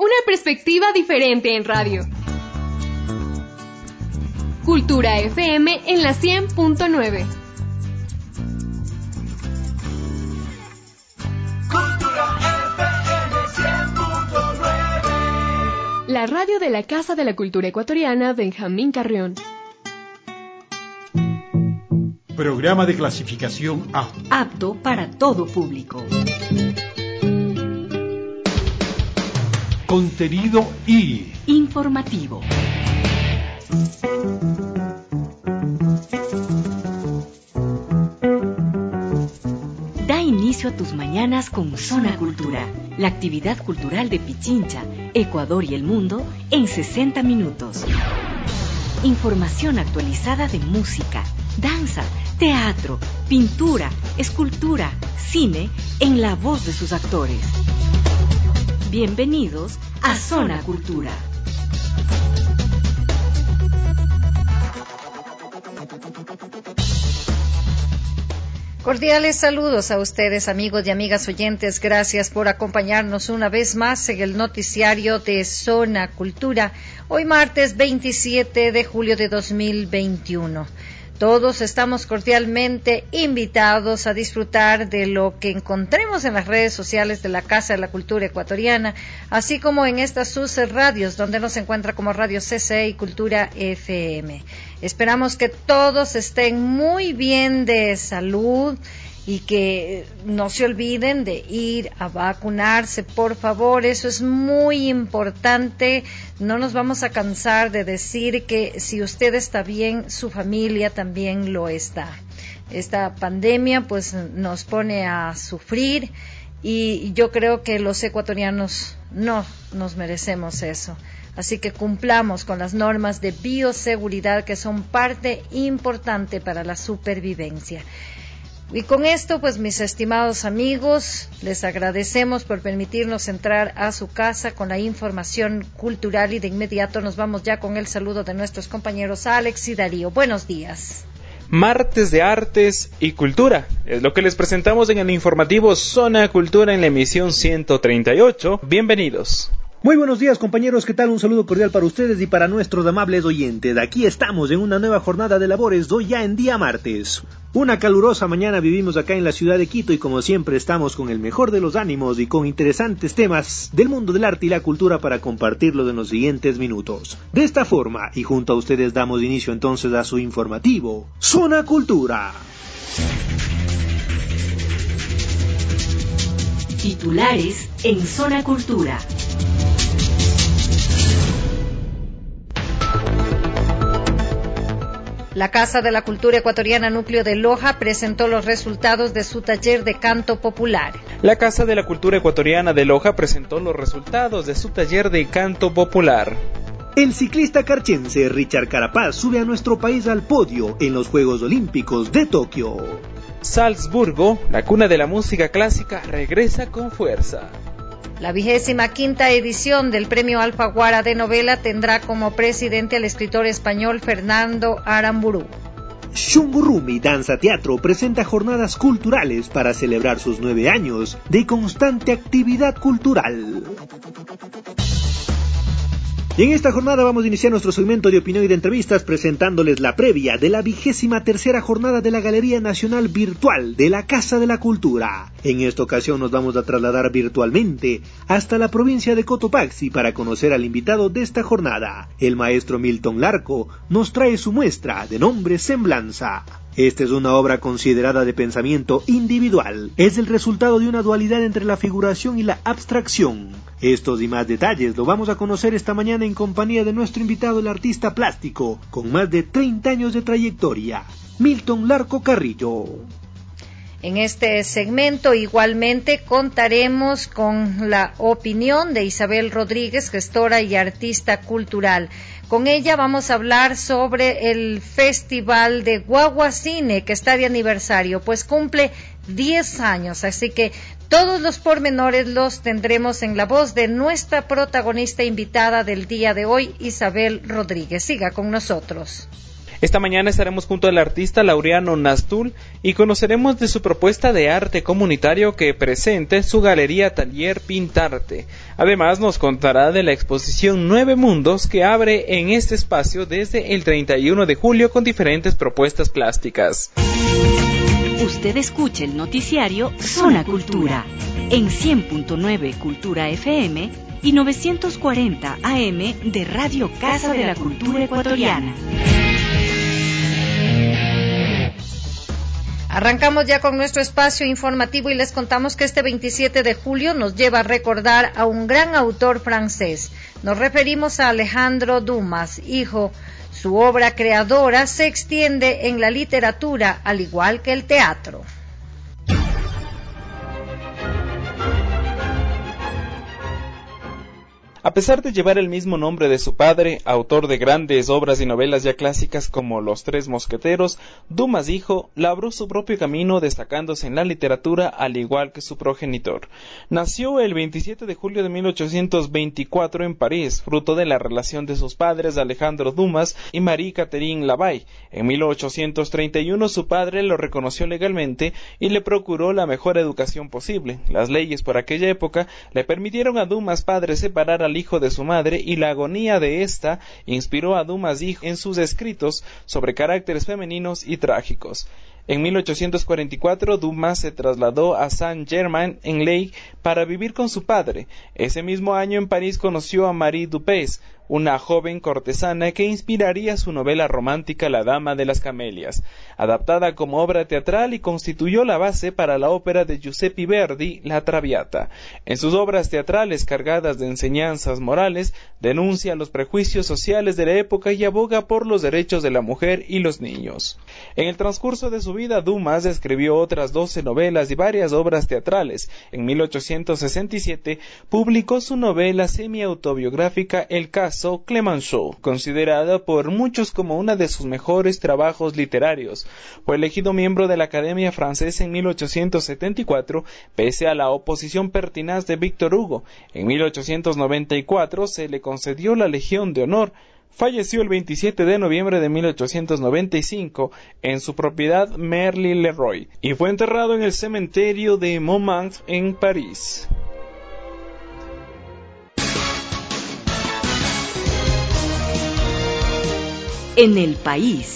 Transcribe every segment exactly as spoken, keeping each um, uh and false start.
Una perspectiva diferente en radio. Cultura F M en la cien punto nueve. Cultura F M cien punto nueve. La radio de la Casa de la Cultura Ecuatoriana Benjamín Carrión. Programa de clasificación A. Apto para todo público. Contenido I. Informativo. Da inicio a tus mañanas con Zona Cultura, la actividad cultural de Pichincha, Ecuador y el mundo en sesenta minutos. Información actualizada de música, danza, teatro, pintura, escultura, cine, en la voz de sus actores. Bienvenidos a Zona Cultura. Cordiales saludos a ustedes, amigos y amigas oyentes. Gracias por acompañarnos una vez más en el noticiario de Zona Cultura. Hoy martes veintisiete de julio de dos mil veintiuno. Todos estamos cordialmente invitados a disfrutar de lo que encontremos en las redes sociales de la Casa de la Cultura Ecuatoriana, así como en estas sus radios, donde nos encuentra como Radio C C E y Cultura F M. Esperamos que todos estén muy bien de salud y que no se olviden de ir a vacunarse, por favor, eso es muy importante. No nos vamos a cansar de decir que si usted está bien, su familia también lo está. Esta pandemia pues nos pone a sufrir y yo creo que los ecuatorianos no nos merecemos eso. Así que cumplamos con las normas de bioseguridad que son parte importante para la supervivencia. Y con esto, pues mis estimados amigos, les agradecemos por permitirnos entrar a su casa con la información cultural y de inmediato nos vamos ya con el saludo de nuestros compañeros Alex y Darío. Buenos días. Martes de Artes y Cultura, es lo que les presentamos en el informativo Zona Cultura en la emisión ciento treinta y ocho. Bienvenidos. Muy buenos días, compañeros, ¿qué tal? Un saludo cordial para ustedes y para nuestros amables oyentes. Aquí estamos en una nueva jornada de labores, hoy ya en día martes. Una calurosa mañana vivimos acá en la ciudad de Quito y como siempre estamos con el mejor de los ánimos y con interesantes temas del mundo del arte y la cultura para compartirlo en los siguientes minutos. De esta forma, y junto a ustedes damos inicio entonces a su informativo, Zona Cultura. Titulares en Zona Cultura. La Casa de la Cultura Ecuatoriana Núcleo de Loja presentó los resultados de su taller de canto popular. La Casa de la Cultura Ecuatoriana de Loja presentó los resultados de su taller de canto popular. El ciclista carchense Richard Carapaz sube a nuestro país al podio en los Juegos Olímpicos de Tokio. Salzburgo, la cuna de la música clásica, regresa con fuerza. La vigésima quinta edición del Premio Alfaguara de Novela tendrá como presidente al escritor español Fernando Aramburu. Shungurrumi Danza Teatro presenta jornadas culturales para celebrar sus nueve años de constante actividad cultural. Y en esta jornada vamos a iniciar nuestro segmento de opinión y de entrevistas presentándoles la previa de la vigésima tercera jornada de la Galería Nacional Virtual de la Casa de la Cultura. En esta ocasión nos vamos a trasladar virtualmente hasta la provincia de Cotopaxi para conocer al invitado de esta jornada. El maestro Milton Larco nos trae su muestra de nombre Semblanza. Esta es una obra considerada de pensamiento individual. Es el resultado de una dualidad entre la figuración y la abstracción. Estos y más detalles lo vamos a conocer esta mañana en compañía de nuestro invitado, el artista plástico, con más de treinta años de trayectoria, Milton Larco Carrillo. En este segmento igualmente contaremos con la opinión de Isabel Rodríguez, gestora y artista cultural. Con ella vamos a hablar sobre el Festival de Guaguacine, que está de aniversario, pues cumple diez años, así que todos los pormenores los tendremos en la voz de nuestra protagonista invitada del día de hoy, Isabel Rodríguez. Siga con nosotros. Esta mañana estaremos junto al artista Laureano Nastul y conoceremos de su propuesta de arte comunitario que presenta en su galería Taller Pintarte. Además nos contará de la exposición Nueve Mundos que abre en este espacio desde el treinta y uno de julio con diferentes propuestas plásticas. Usted escucha el noticiario Zona Cultura en cien punto nueve Cultura F M y novecientos cuarenta A M de Radio Casa de la Cultura Ecuatoriana. Arrancamos ya con nuestro espacio informativo y les contamos que este veintisiete de julio nos lleva a recordar a un gran autor francés. Nos referimos a Alejandro Dumas, hijo. Su obra creadora se extiende en la literatura, al igual que el teatro. A pesar de llevar el mismo nombre de su padre, autor de grandes obras y novelas ya clásicas como Los Tres Mosqueteros, Dumas hijo labró su propio camino destacándose en la literatura al igual que su progenitor. Nació el veintisiete de julio de mil ochocientos veinticuatro en París, fruto de la relación de sus padres Alejandro Dumas y Marie Catherine Lavay. En mil ochocientos treinta y uno su padre lo reconoció legalmente y le procuró la mejor educación posible. Las leyes por aquella época le permitieron a Dumas padre separar a hijo de su madre y la agonía de ésta inspiró a Dumas hijo en sus escritos sobre caracteres femeninos y trágicos. En mil ochocientos cuarenta y cuatro Dumas se trasladó a Saint-Germain-en-Laye para vivir con su padre. Ese mismo año en París conoció a Marie Dupes, una joven cortesana que inspiraría su novela romántica La Dama de las Camelias, adaptada como obra teatral y constituyó la base para la ópera de Giuseppe Verdi, La Traviata. En sus obras teatrales cargadas de enseñanzas morales, denuncia los prejuicios sociales de la época y aboga por los derechos de la mujer y los niños. En el transcurso de su vida, Dumas escribió otras doce novelas y varias obras teatrales. En mil ochocientos sesenta y siete publicó su novela semi-autobiográfica El caso Clemenceau, considerada por muchos como uno de sus mejores trabajos literarios. Fue elegido miembro de la Academia Francesa en mil ochocientos setenta y cuatro, pese a la oposición pertinaz de Víctor Hugo. En mil ochocientos noventa y cuatro se le concedió la Legión de Honor. Falleció el veintisiete de noviembre de mil ochocientos noventa y cinco en su propiedad Merly-le-Roy y fue enterrado en el cementerio de Montmartre en París. En el país.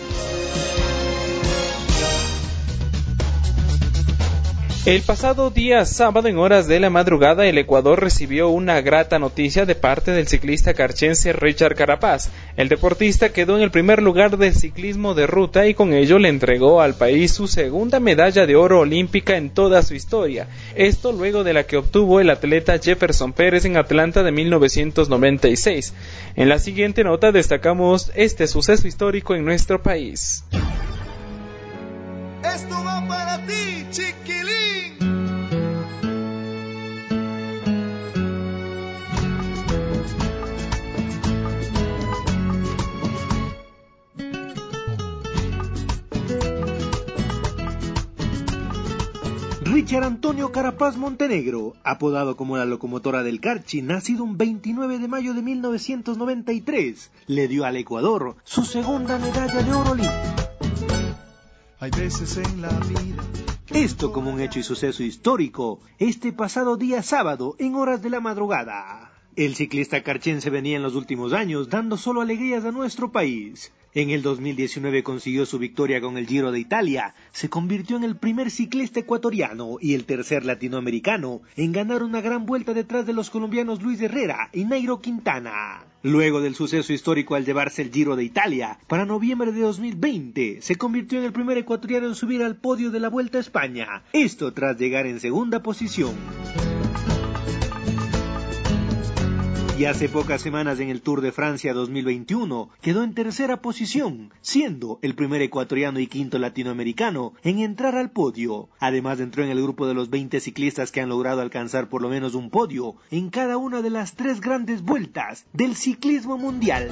El pasado día sábado en horas de la madrugada el Ecuador recibió una grata noticia de parte del ciclista carchense Richard Carapaz. El deportista quedó en el primer lugar del ciclismo de ruta y con ello le entregó al país su segunda medalla de oro olímpica en toda su historia. Esto luego de la que obtuvo el atleta Jefferson Pérez en Atlanta de mil novecientos noventa y seis. En la siguiente nota destacamos este suceso histórico en nuestro país. Esto va para ti, chiquilín. Richard Antonio Carapaz Montenegro, apodado como la locomotora del Carchi, nacido un veintinueve de mayo de mil novecientos noventa y tres, le dio al Ecuador su segunda medalla de oro olímpico. Hay veces en la vida. Esto como un hecho y suceso histórico, este pasado día sábado en horas de la madrugada. El ciclista carchense venía en los últimos años dando solo alegrías a nuestro país. En el dos mil diecinueve consiguió su victoria con el Giro de Italia, se convirtió en el primer ciclista ecuatoriano y el tercer latinoamericano en ganar una gran vuelta detrás de los colombianos Luis Herrera y Nairo Quintana. Luego del suceso histórico al llevarse el Giro de Italia, para noviembre de dos mil veinte se convirtió en el primer ecuatoriano en subir al podio de la Vuelta a España, esto tras llegar en segunda posición. Y hace pocas semanas en el Tour de Francia dos mil veintiuno quedó en tercera posición, siendo el primer ecuatoriano y quinto latinoamericano en entrar al podio. Además entró en el grupo de los veinte ciclistas que han logrado alcanzar por lo menos un podio en cada una de las tres grandes vueltas del ciclismo mundial.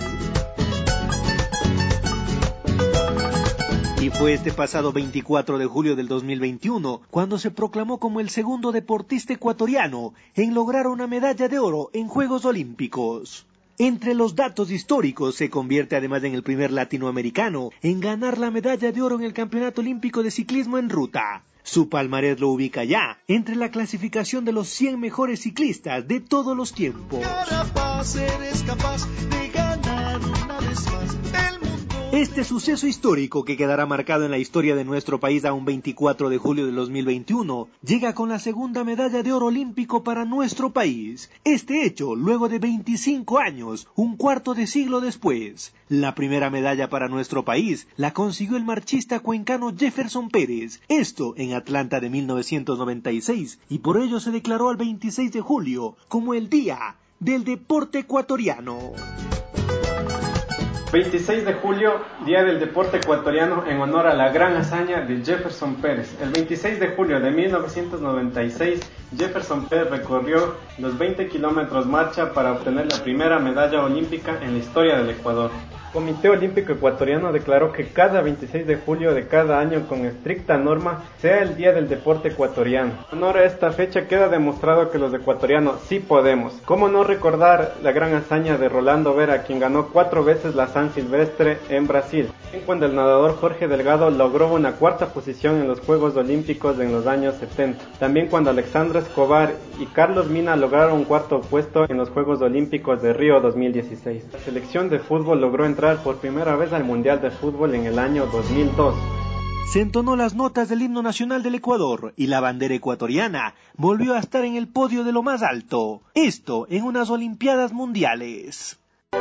Y fue este pasado veinticuatro de julio del dos mil veintiuno cuando se proclamó como el segundo deportista ecuatoriano en lograr una medalla de oro en Juegos Olímpicos. Entre los datos históricos, se convierte además en el primer latinoamericano en ganar la medalla de oro en el Campeonato Olímpico de Ciclismo en Ruta. Su palmarés lo ubica ya entre la clasificación de los cien mejores ciclistas de todos los tiempos. Carapaz, eres capaz de ganar una vez más el mundo. Este suceso histórico, que quedará marcado en la historia de nuestro país a un veinticuatro de julio de dos mil veintiuno, llega con la segunda medalla de oro olímpico para nuestro país. Este hecho, luego de veinticinco años, un cuarto de siglo después. La primera medalla para nuestro país la consiguió el marchista cuencano Jefferson Pérez, esto en Atlanta de mil novecientos noventa y seis, y por ello se declaró al veintiséis de julio como el Día del Deporte Ecuatoriano. veintiséis de julio, Día del Deporte Ecuatoriano, en honor a la gran hazaña de Jefferson Pérez. El veintiséis de julio de mil novecientos noventa y seis, Jefferson Pérez recorrió los veinte kilómetros marcha para obtener la primera medalla olímpica en la historia del Ecuador. El Comité Olímpico Ecuatoriano declaró que cada veintiséis de julio de cada año, con estricta norma, sea el Día del Deporte Ecuatoriano. En honor a esta fecha queda demostrado que los ecuatorianos sí podemos. ¿Cómo no recordar la gran hazaña de Rolando Vera, quien ganó cuatro veces la San Silvestre en Brasil? Cuando el nadador Jorge Delgado logró una cuarta posición en los Juegos Olímpicos en los años setenta. También cuando Alexandra Escobar y Carlos Mina lograron un cuarto puesto en los Juegos Olímpicos de Río dos mil dieciséis. La selección de fútbol logró entrar por primera vez al Mundial de Fútbol en el año dos mil dos. Se entonó las notas del himno nacional del Ecuador y la bandera ecuatoriana volvió a estar en el podio de lo más alto. Esto en unas Olimpiadas Mundiales.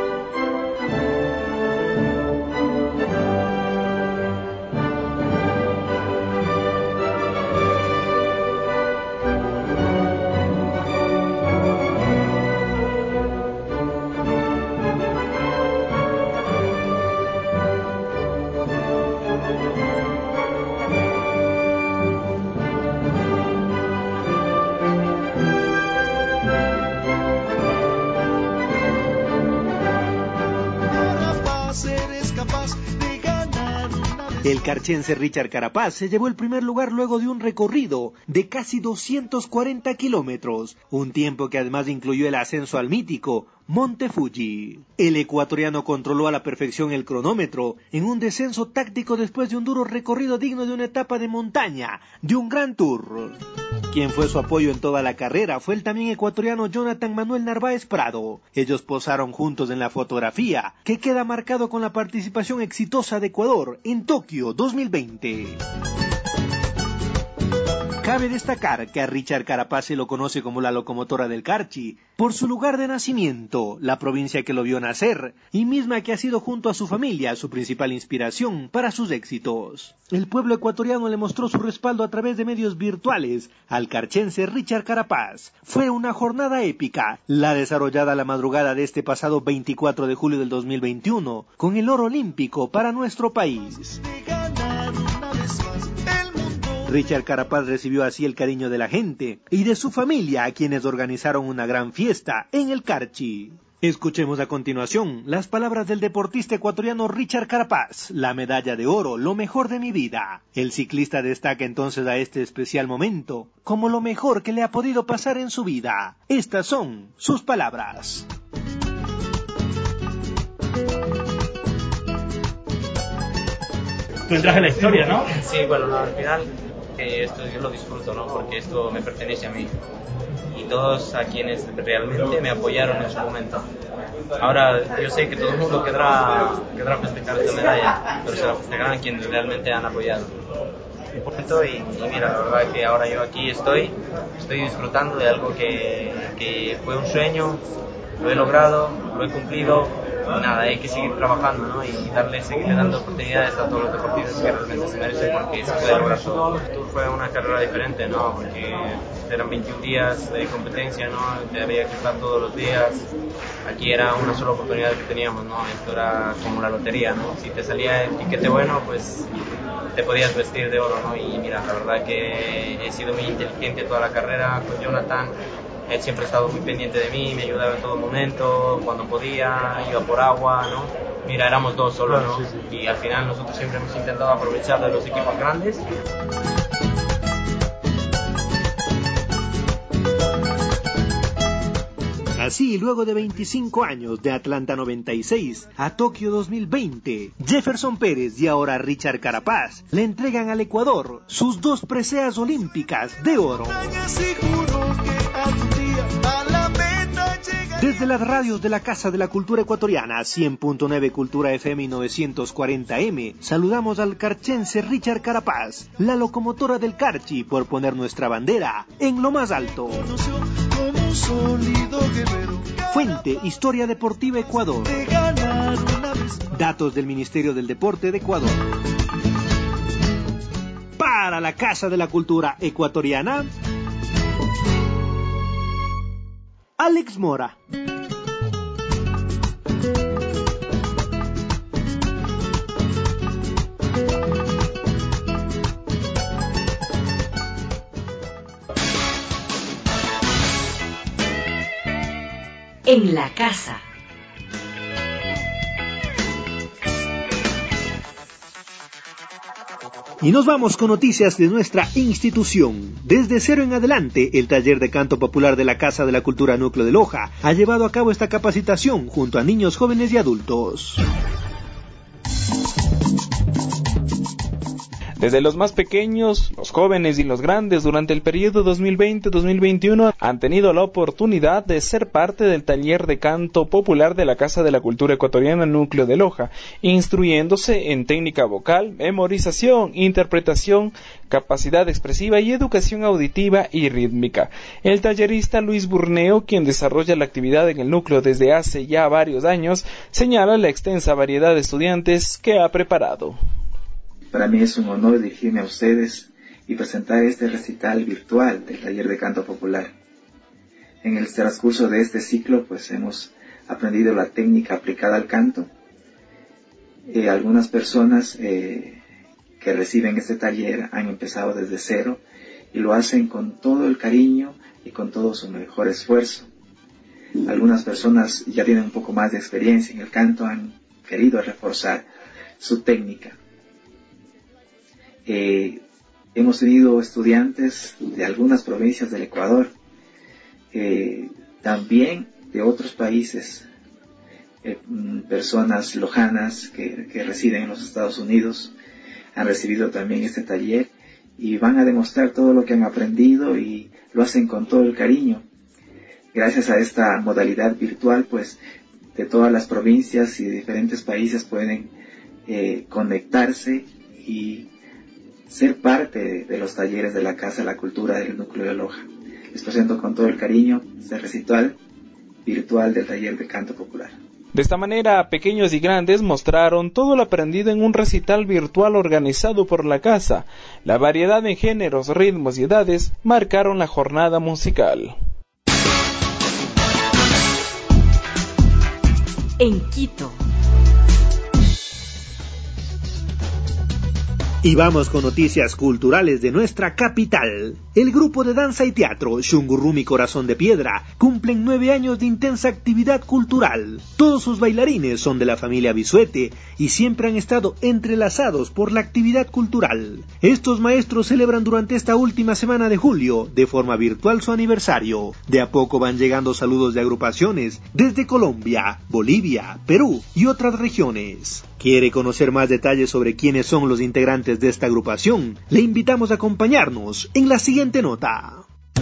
El carchense Richard Carapaz se llevó el primer lugar luego de un recorrido de casi doscientos cuarenta kilómetros, un tiempo que además incluyó el ascenso al mítico Monte Fuji. El ecuatoriano controló a la perfección el cronómetro en un descenso táctico después de un duro recorrido digno de una etapa de montaña, de un gran tour. Quien fue su apoyo en toda la carrera fue el también ecuatoriano Jonathan Manuel Narváez Prado. Ellos posaron juntos en la fotografía, que queda marcado con la participación exitosa de Ecuador en Tokio dos mil veinte. Cabe destacar que a Richard Carapaz se lo conoce como la locomotora del Carchi, por su lugar de nacimiento, la provincia que lo vio nacer, y misma que ha sido junto a su familia su principal inspiración para sus éxitos. El pueblo ecuatoriano le mostró su respaldo a través de medios virtuales al carchense Richard Carapaz. Fue una jornada épica, la desarrollada la madrugada de este pasado veinticuatro de julio del dos mil veintiuno, con el oro olímpico para nuestro país. Richard Carapaz recibió así el cariño de la gente y de su familia, a quienes organizaron una gran fiesta en el Carchi. Escuchemos a continuación las palabras del deportista ecuatoriano Richard Carapaz, la medalla de oro, lo mejor de mi vida. El ciclista destaca entonces a este especial momento como lo mejor que le ha podido pasar en su vida. Estas son sus palabras. Tú entras en la historia, ¿no? Sí, bueno, no, al final que esto yo lo disfruto, ¿no? Porque esto me pertenece a mí y todos a quienes realmente me apoyaron en su momento. Ahora yo sé que todo el mundo querrá, querrá festejar esta medalla, pero se la festejarán quienes realmente han apoyado. Y, y mira, la verdad es que ahora yo aquí estoy, estoy disfrutando de algo que, que fue un sueño, lo he logrado, lo he cumplido. Y nada, hay que seguir trabajando, ¿no? Y darle, seguirle dando oportunidades a todos los deportistas que realmente se merecen, porque se puede lograr todo. El Tour fue una carrera diferente, ¿no? Porque eran veintiún días de competencia, ¿no? Te había que estar todos los días. Aquí era una sola oportunidad que teníamos, ¿no? Esto era como la lotería, ¿no? Si te salía el tiquete bueno, pues te podías vestir de oro, ¿no? Y mira, la verdad que he sido muy inteligente toda la carrera con Jonathan. Él siempre ha estado muy pendiente de mí, me ayudaba en todo momento, cuando podía, iba por agua, ¿no? Mira, éramos dos solo, ¿no? Y al final nosotros siempre hemos intentado aprovechar de los equipos grandes. Así, luego de veinticinco años de Atlanta noventa y seis a Tokio dos mil veinte, Jefferson Pérez y ahora Richard Carapaz le entregan al Ecuador sus dos preseas olímpicas de oro. Desde las radios de la Casa de la Cultura Ecuatoriana, cien punto nueve Cultura F M y novecientos cuarenta M, saludamos al carchense Richard Carapaz, la locomotora del Carchi, por poner nuestra bandera en lo más alto. Fuente, Historia Deportiva Ecuador. Datos del Ministerio del Deporte de Ecuador. Para la Casa de la Cultura Ecuatoriana, Alex Mora. En la casa. Y nos vamos con noticias de nuestra institución. Desde cero en adelante, el taller de canto popular de la Casa de la Cultura Núcleo de Loja ha llevado a cabo esta capacitación junto a niños, jóvenes y adultos. Desde los más pequeños, los jóvenes y los grandes, durante el periodo dos mil veinte dos mil veintiuno han tenido la oportunidad de ser parte del taller de canto popular de la Casa de la Cultura Ecuatoriana Núcleo de Loja, instruyéndose en técnica vocal, memorización, interpretación, capacidad expresiva y educación auditiva y rítmica. El tallerista Luis Burneo, quien desarrolla la actividad en el núcleo desde hace ya varios años, señala la extensa variedad de estudiantes que ha preparado. Para mí es un honor dirigirme a ustedes y presentar este recital virtual del taller de canto popular. En el transcurso de este ciclo, pues hemos aprendido la técnica aplicada al canto. Eh, algunas personas eh, que reciben este taller han empezado desde cero y lo hacen con todo el cariño y con todo su mejor esfuerzo. Algunas personas ya tienen un poco más de experiencia en el canto, han querido reforzar su técnica. Eh, hemos tenido estudiantes de algunas provincias del Ecuador, eh, también de otros países, eh, personas lojanas que, que residen en los Estados Unidos, han recibido también este taller y van a demostrar todo lo que han aprendido y lo hacen con todo el cariño. Gracias a esta modalidad virtual, pues, de todas las provincias y de diferentes países pueden eh, conectarse y ser parte de, de los talleres de la Casa de la Cultura del Núcleo de Loja. Les presento con todo el cariño este recital virtual del taller de canto popular. De esta manera, pequeños y grandes mostraron todo lo aprendido en un recital virtual organizado por la casa. La variedad de géneros, ritmos y edades marcaron la jornada musical. En Quito. Y vamos con noticias culturales de nuestra capital. El grupo de danza y teatro Shungurrumi Corazón de Piedra cumplen nueve años de intensa actividad cultural. Todos sus bailarines son de la familia Bisuete y siempre han estado entrelazados por la actividad cultural. Estos maestros celebran durante esta última semana de julio de forma virtual su aniversario. De a poco van llegando saludos de agrupaciones desde Colombia, Bolivia, Perú y otras regiones. ¿Quiere conocer más detalles sobre quiénes son los integrantes de esta agrupación? Le invitamos a acompañarnos en la siguiente nota.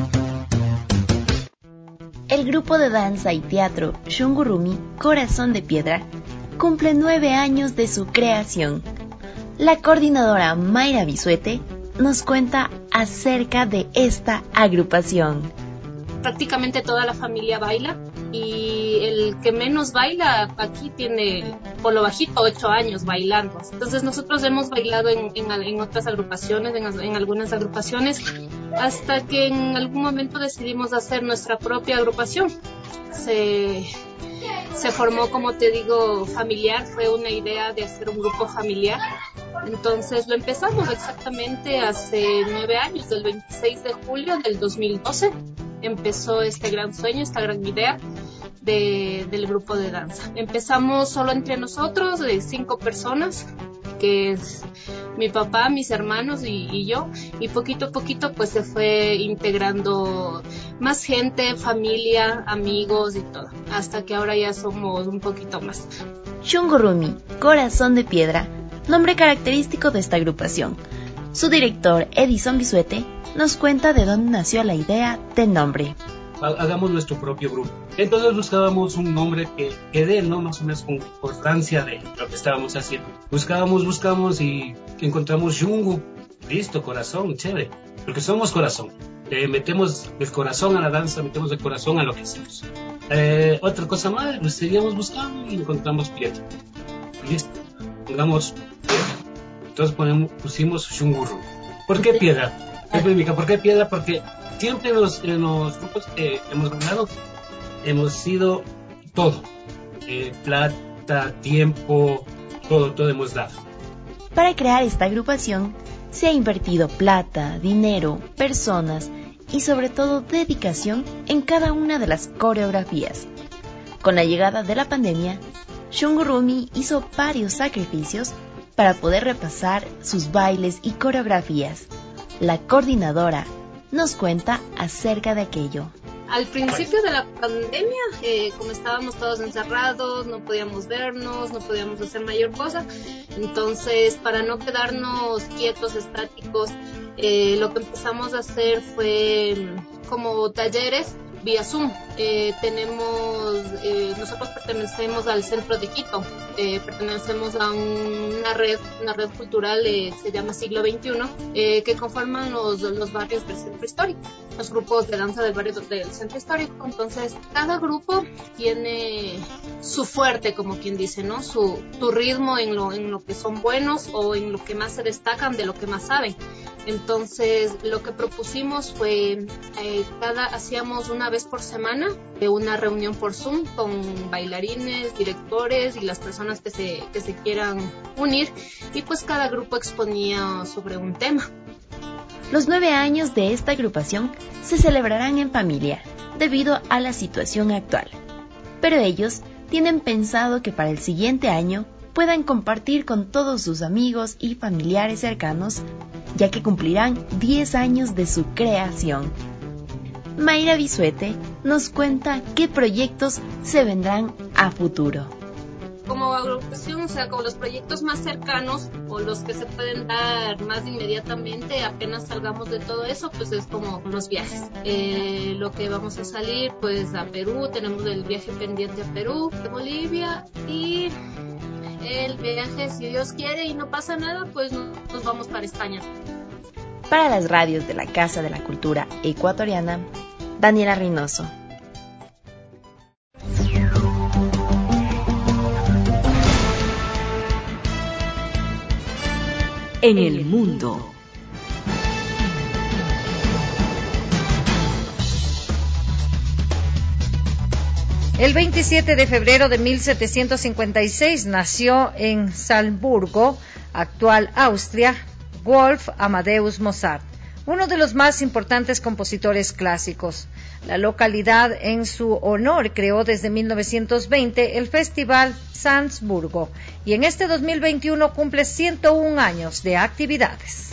El grupo de danza y teatro Shungurrumi Corazón de Piedra cumple nueve años de su creación. La coordinadora Mayra Bisuete nos cuenta acerca de esta agrupación. Prácticamente toda la familia baila y el que menos baila aquí tiene por lo bajito ocho años bailando. Entonces nosotros hemos bailado en, en, en otras agrupaciones, en, en algunas agrupaciones, hasta que en algún momento decidimos hacer nuestra propia agrupación. Se, se formó, como te digo, familiar, fue una idea de hacer un grupo familiar. Entonces lo empezamos exactamente hace nueve años, del veintiséis de julio del dos mil doce. Empezó este gran sueño, esta gran idea de, del grupo de danza. Empezamos solo entre nosotros, de cinco personas, que es mi papá, mis hermanos y, y yo, y poquito a poquito pues se fue integrando más gente, familia, amigos y todo, hasta que ahora ya somos un poquito más. Shungurumi, Corazón de Piedra, nombre característico de esta agrupación. Su director, Edison Bisuete, nos cuenta de dónde nació la idea del nombre. Hagamos nuestro propio grupo. Entonces buscábamos un nombre que, que dé, ¿no? Más o menos con constancia de lo que estábamos haciendo. Buscábamos, buscamos y encontramos Shungu. Listo, corazón, chévere. Porque somos corazón. Eh, metemos el corazón a la danza, metemos el corazón a lo que hacemos. Eh, otra cosa más, pues seguíamos buscando y encontramos piedra. Listo, pongamos piedra. Entonces ponemos, pusimos Shunguru. ¿Por qué piedra? ¿Por qué piedra? Porque siempre en los, en los grupos que hemos ganado hemos sido todo. Eh, plata, tiempo, todo, todo hemos dado. Para crear esta agrupación se ha invertido plata, dinero, personas y sobre todo dedicación en cada una de las coreografías. Con la llegada de la pandemia, Shungurumi hizo varios sacrificios para poder repasar sus bailes y coreografías. La coordinadora nos cuenta acerca de aquello. Al principio de la pandemia, eh, como estábamos todos encerrados, no podíamos vernos, no podíamos hacer mayor cosa, entonces para no quedarnos quietos, estáticos, eh, lo que empezamos a hacer fue como talleres vía Zoom. Eh, tenemos, eh, nosotros pertenecemos al centro de Quito, eh, pertenecemos a una red, una red cultural, eh, se llama Siglo veintiuno, eh, que conforman los, los barrios del centro histórico, los grupos de danza del barrio del centro histórico. Entonces, cada grupo tiene su fuerte, como quien dice, ¿no? Su, su ritmo en lo, en lo que son buenos o en lo que más se destacan, de lo que más saben. Entonces, lo que propusimos fue, eh, cada, hacíamos una vez por semana eh, una reunión por Zoom con bailarines, directores y las personas que se, que se quieran unir, y pues cada grupo exponía sobre un tema. Los nueve años de esta agrupación se celebrarán en familia, debido a la situación actual. Pero ellos tienen pensado que para el siguiente año puedan compartir con todos sus amigos y familiares cercanos, ya que cumplirán diez años de su creación. Mayra Bisuete nos cuenta qué proyectos se vendrán a futuro. Como agrupación, o sea, como los proyectos más cercanos o los que se pueden dar más inmediatamente apenas salgamos de todo eso, pues es como los viajes. Eh, lo que vamos a salir, pues a Perú, tenemos el viaje pendiente a Perú, de Bolivia, y el viaje, si Dios quiere y no pasa nada, pues nos vamos para España. Para las radios de la Casa de la Cultura Ecuatoriana, Daniela Reynoso. En el mundo. El veintisiete de febrero de mil setecientos cincuenta y seis nació en Salzburgo, actual Austria, Wolf Amadeus Mozart, uno de los más importantes compositores clásicos. La localidad en su honor creó desde mil novecientos veinte el Festival Salzburgo y en este dos mil veintiuno cumple ciento un años de actividades.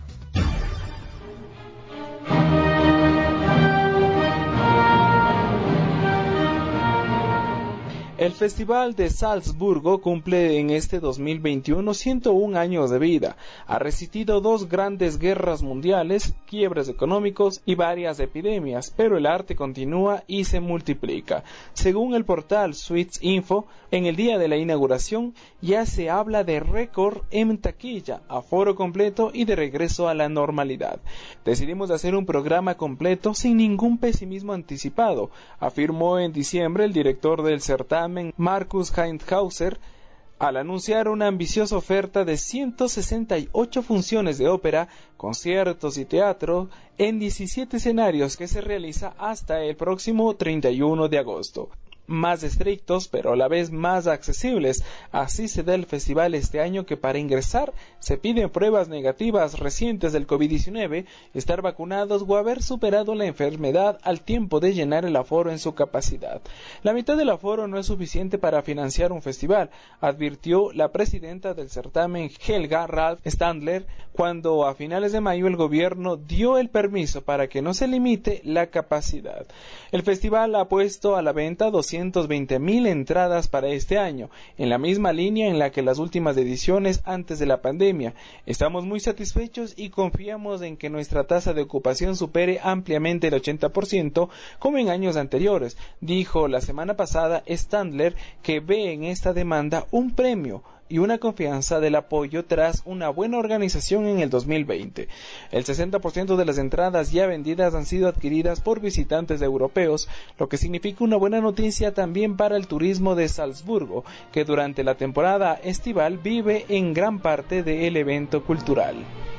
El Festival de Salzburgo cumple en este dos mil veintiuno ciento un años de vida. Ha resistido dos grandes guerras mundiales, quiebres económicos y varias epidemias, pero el arte continúa y se multiplica. Según el portal Sweets Info, en el día de la inauguración ya se habla de récord en taquilla, aforo completo y de regreso a la normalidad. Decidimos hacer un programa completo sin ningún pesimismo anticipado, afirmó en diciembre el director del certamen, Markus Heinhauser, al anunciar una ambiciosa oferta de ciento sesenta y ocho funciones de ópera, conciertos y teatro en diecisiete escenarios que se realiza hasta el próximo treinta y uno de agosto. más estrictos, pero a la vez más accesibles. Así se da el festival este año, que para ingresar se piden pruebas negativas recientes del COVID diecinueve, estar vacunados o haber superado la enfermedad al tiempo de llenar el aforo en su capacidad. La mitad del aforo no es suficiente para financiar un festival, advirtió la presidenta del certamen, Helga Ralph Standler, cuando a finales de mayo el gobierno dio el permiso para que no se limite la capacidad. El festival ha puesto a la venta doscientas veinte mil entradas para este año, en la misma línea en la que las últimas ediciones antes de la pandemia. Estamos muy satisfechos y confiamos en que nuestra tasa de ocupación supere ampliamente el ochenta por ciento como en años anteriores, dijo la semana pasada Standler, que ve en esta demanda un premio y una confianza del apoyo tras una buena organización en el dos mil veinte. El sesenta por ciento de las entradas ya vendidas han sido adquiridas por visitantes europeos, lo que significa una buena noticia también para el turismo de Salzburgo, que durante la temporada estival vive en gran parte del evento cultural.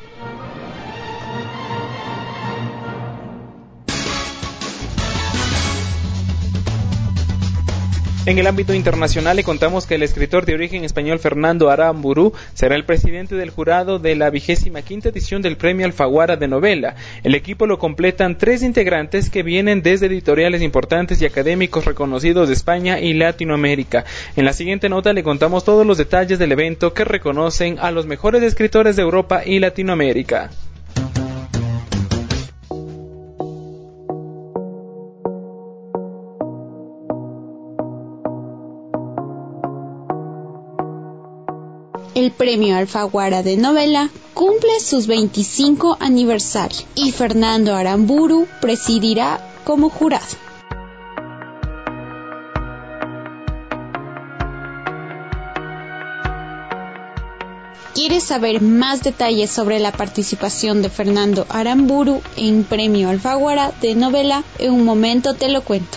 En el ámbito internacional le contamos que el escritor de origen español Fernando Aramburu será el presidente del jurado de la vigésima quinta edición del Premio Alfaguara de Novela. El equipo lo completan tres integrantes que vienen desde editoriales importantes y académicos reconocidos de España y Latinoamérica. En la siguiente nota le contamos todos los detalles del evento que reconocen a los mejores escritores de Europa y Latinoamérica. El Premio Alfaguara de Novela cumple sus veinticinco aniversario y Fernando Aramburu presidirá como jurado. ¿Quieres saber más detalles sobre la participación de Fernando Aramburu en Premio Alfaguara de Novela? En un momento te lo cuento.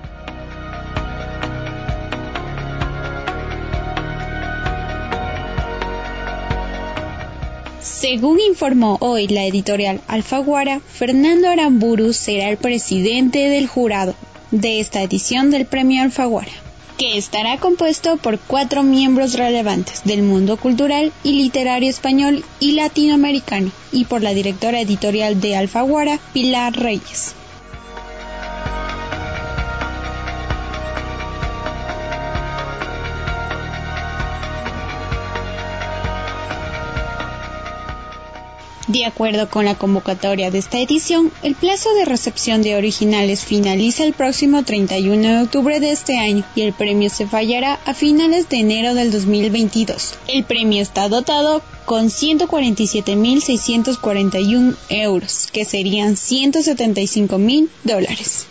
Según informó hoy la editorial Alfaguara, Fernando Aramburu será el presidente del jurado de esta edición del Premio Alfaguara, que estará compuesto por cuatro miembros relevantes del mundo cultural y literario español y latinoamericano, y por la directora editorial de Alfaguara, Pilar Reyes. De acuerdo con la convocatoria de esta edición, el plazo de recepción de originales finaliza el próximo treinta y uno de octubre de este año y el premio se fallará a finales de enero del dos mil veintidós. El premio está dotado con ciento cuarenta y siete mil seiscientos cuarenta y uno euros, que serían ciento setenta y cinco mil dólares.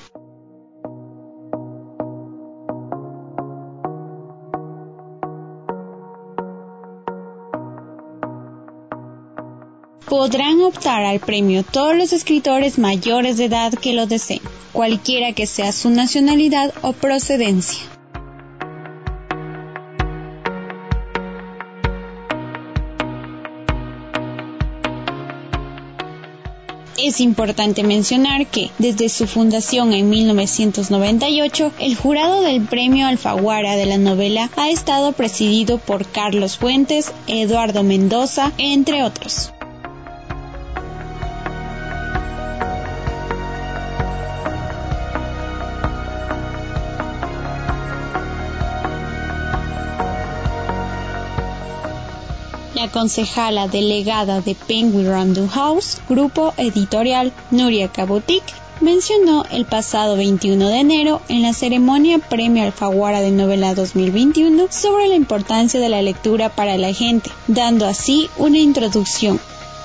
Podrán optar al premio todos los escritores mayores de edad que lo deseen, cualquiera que sea su nacionalidad o procedencia. Es importante mencionar que, desde su fundación en mil novecientos noventa y ocho, el jurado del Premio Alfaguara de la Novela ha estado presidido por Carlos Fuentes, Eduardo Mendoza, entre otros. La concejala delegada de Penguin Random House, grupo editorial, Nuria Cabotic, mencionó el pasado veintiuno de enero en la ceremonia Premio Alfaguara de Novela dos mil veintiuno sobre la importancia de la lectura para la gente, dando así una introducción.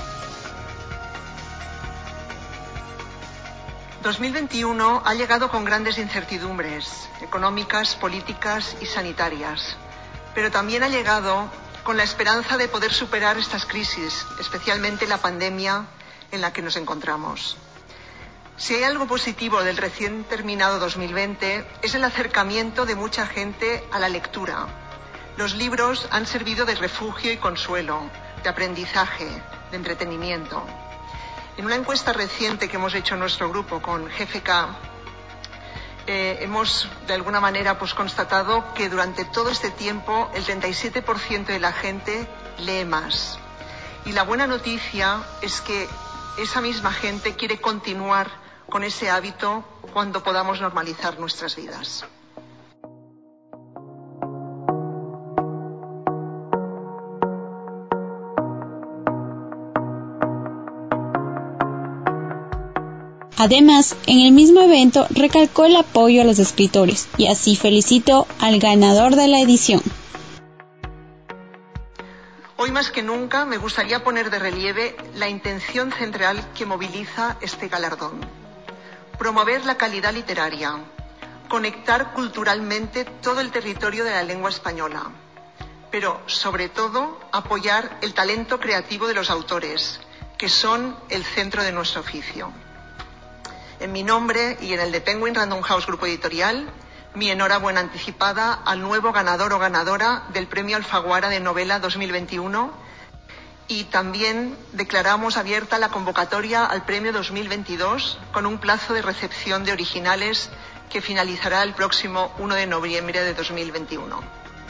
dos mil veintiuno ha llegado con grandes incertidumbres económicas, políticas y sanitarias, pero también ha llegado con la esperanza de poder superar estas crisis, especialmente la pandemia en la que nos encontramos. Si hay algo positivo del recién terminado dos mil veinte, es el acercamiento de mucha gente a la lectura. Los libros han servido de refugio y consuelo, de aprendizaje, de entretenimiento. En una encuesta reciente que hemos hecho en nuestro grupo con G F K, eh, hemos de alguna manera pues constatado que durante todo este tiempo el treinta y siete por ciento de la gente lee más. Y la buena noticia es que esa misma gente quiere continuar con ese hábito cuando podamos normalizar nuestras vidas. Además, en el mismo evento recalcó el apoyo a los escritores y así felicitó al ganador de la edición. Hoy más que nunca me gustaría poner de relieve la intención central que moviliza este galardón. Promover la calidad literaria, conectar culturalmente todo el territorio de la lengua española, pero sobre todo apoyar el talento creativo de los autores, que son el centro de nuestro oficio. En mi nombre y en el de Penguin Random House Grupo Editorial, mi enhorabuena anticipada al nuevo ganador o ganadora del Premio Alfaguara de Novela dos mil veintiuno y también declaramos abierta la convocatoria al Premio dos mil veintidós con un plazo de recepción de originales que finalizará el próximo uno de noviembre de dos mil veintiuno.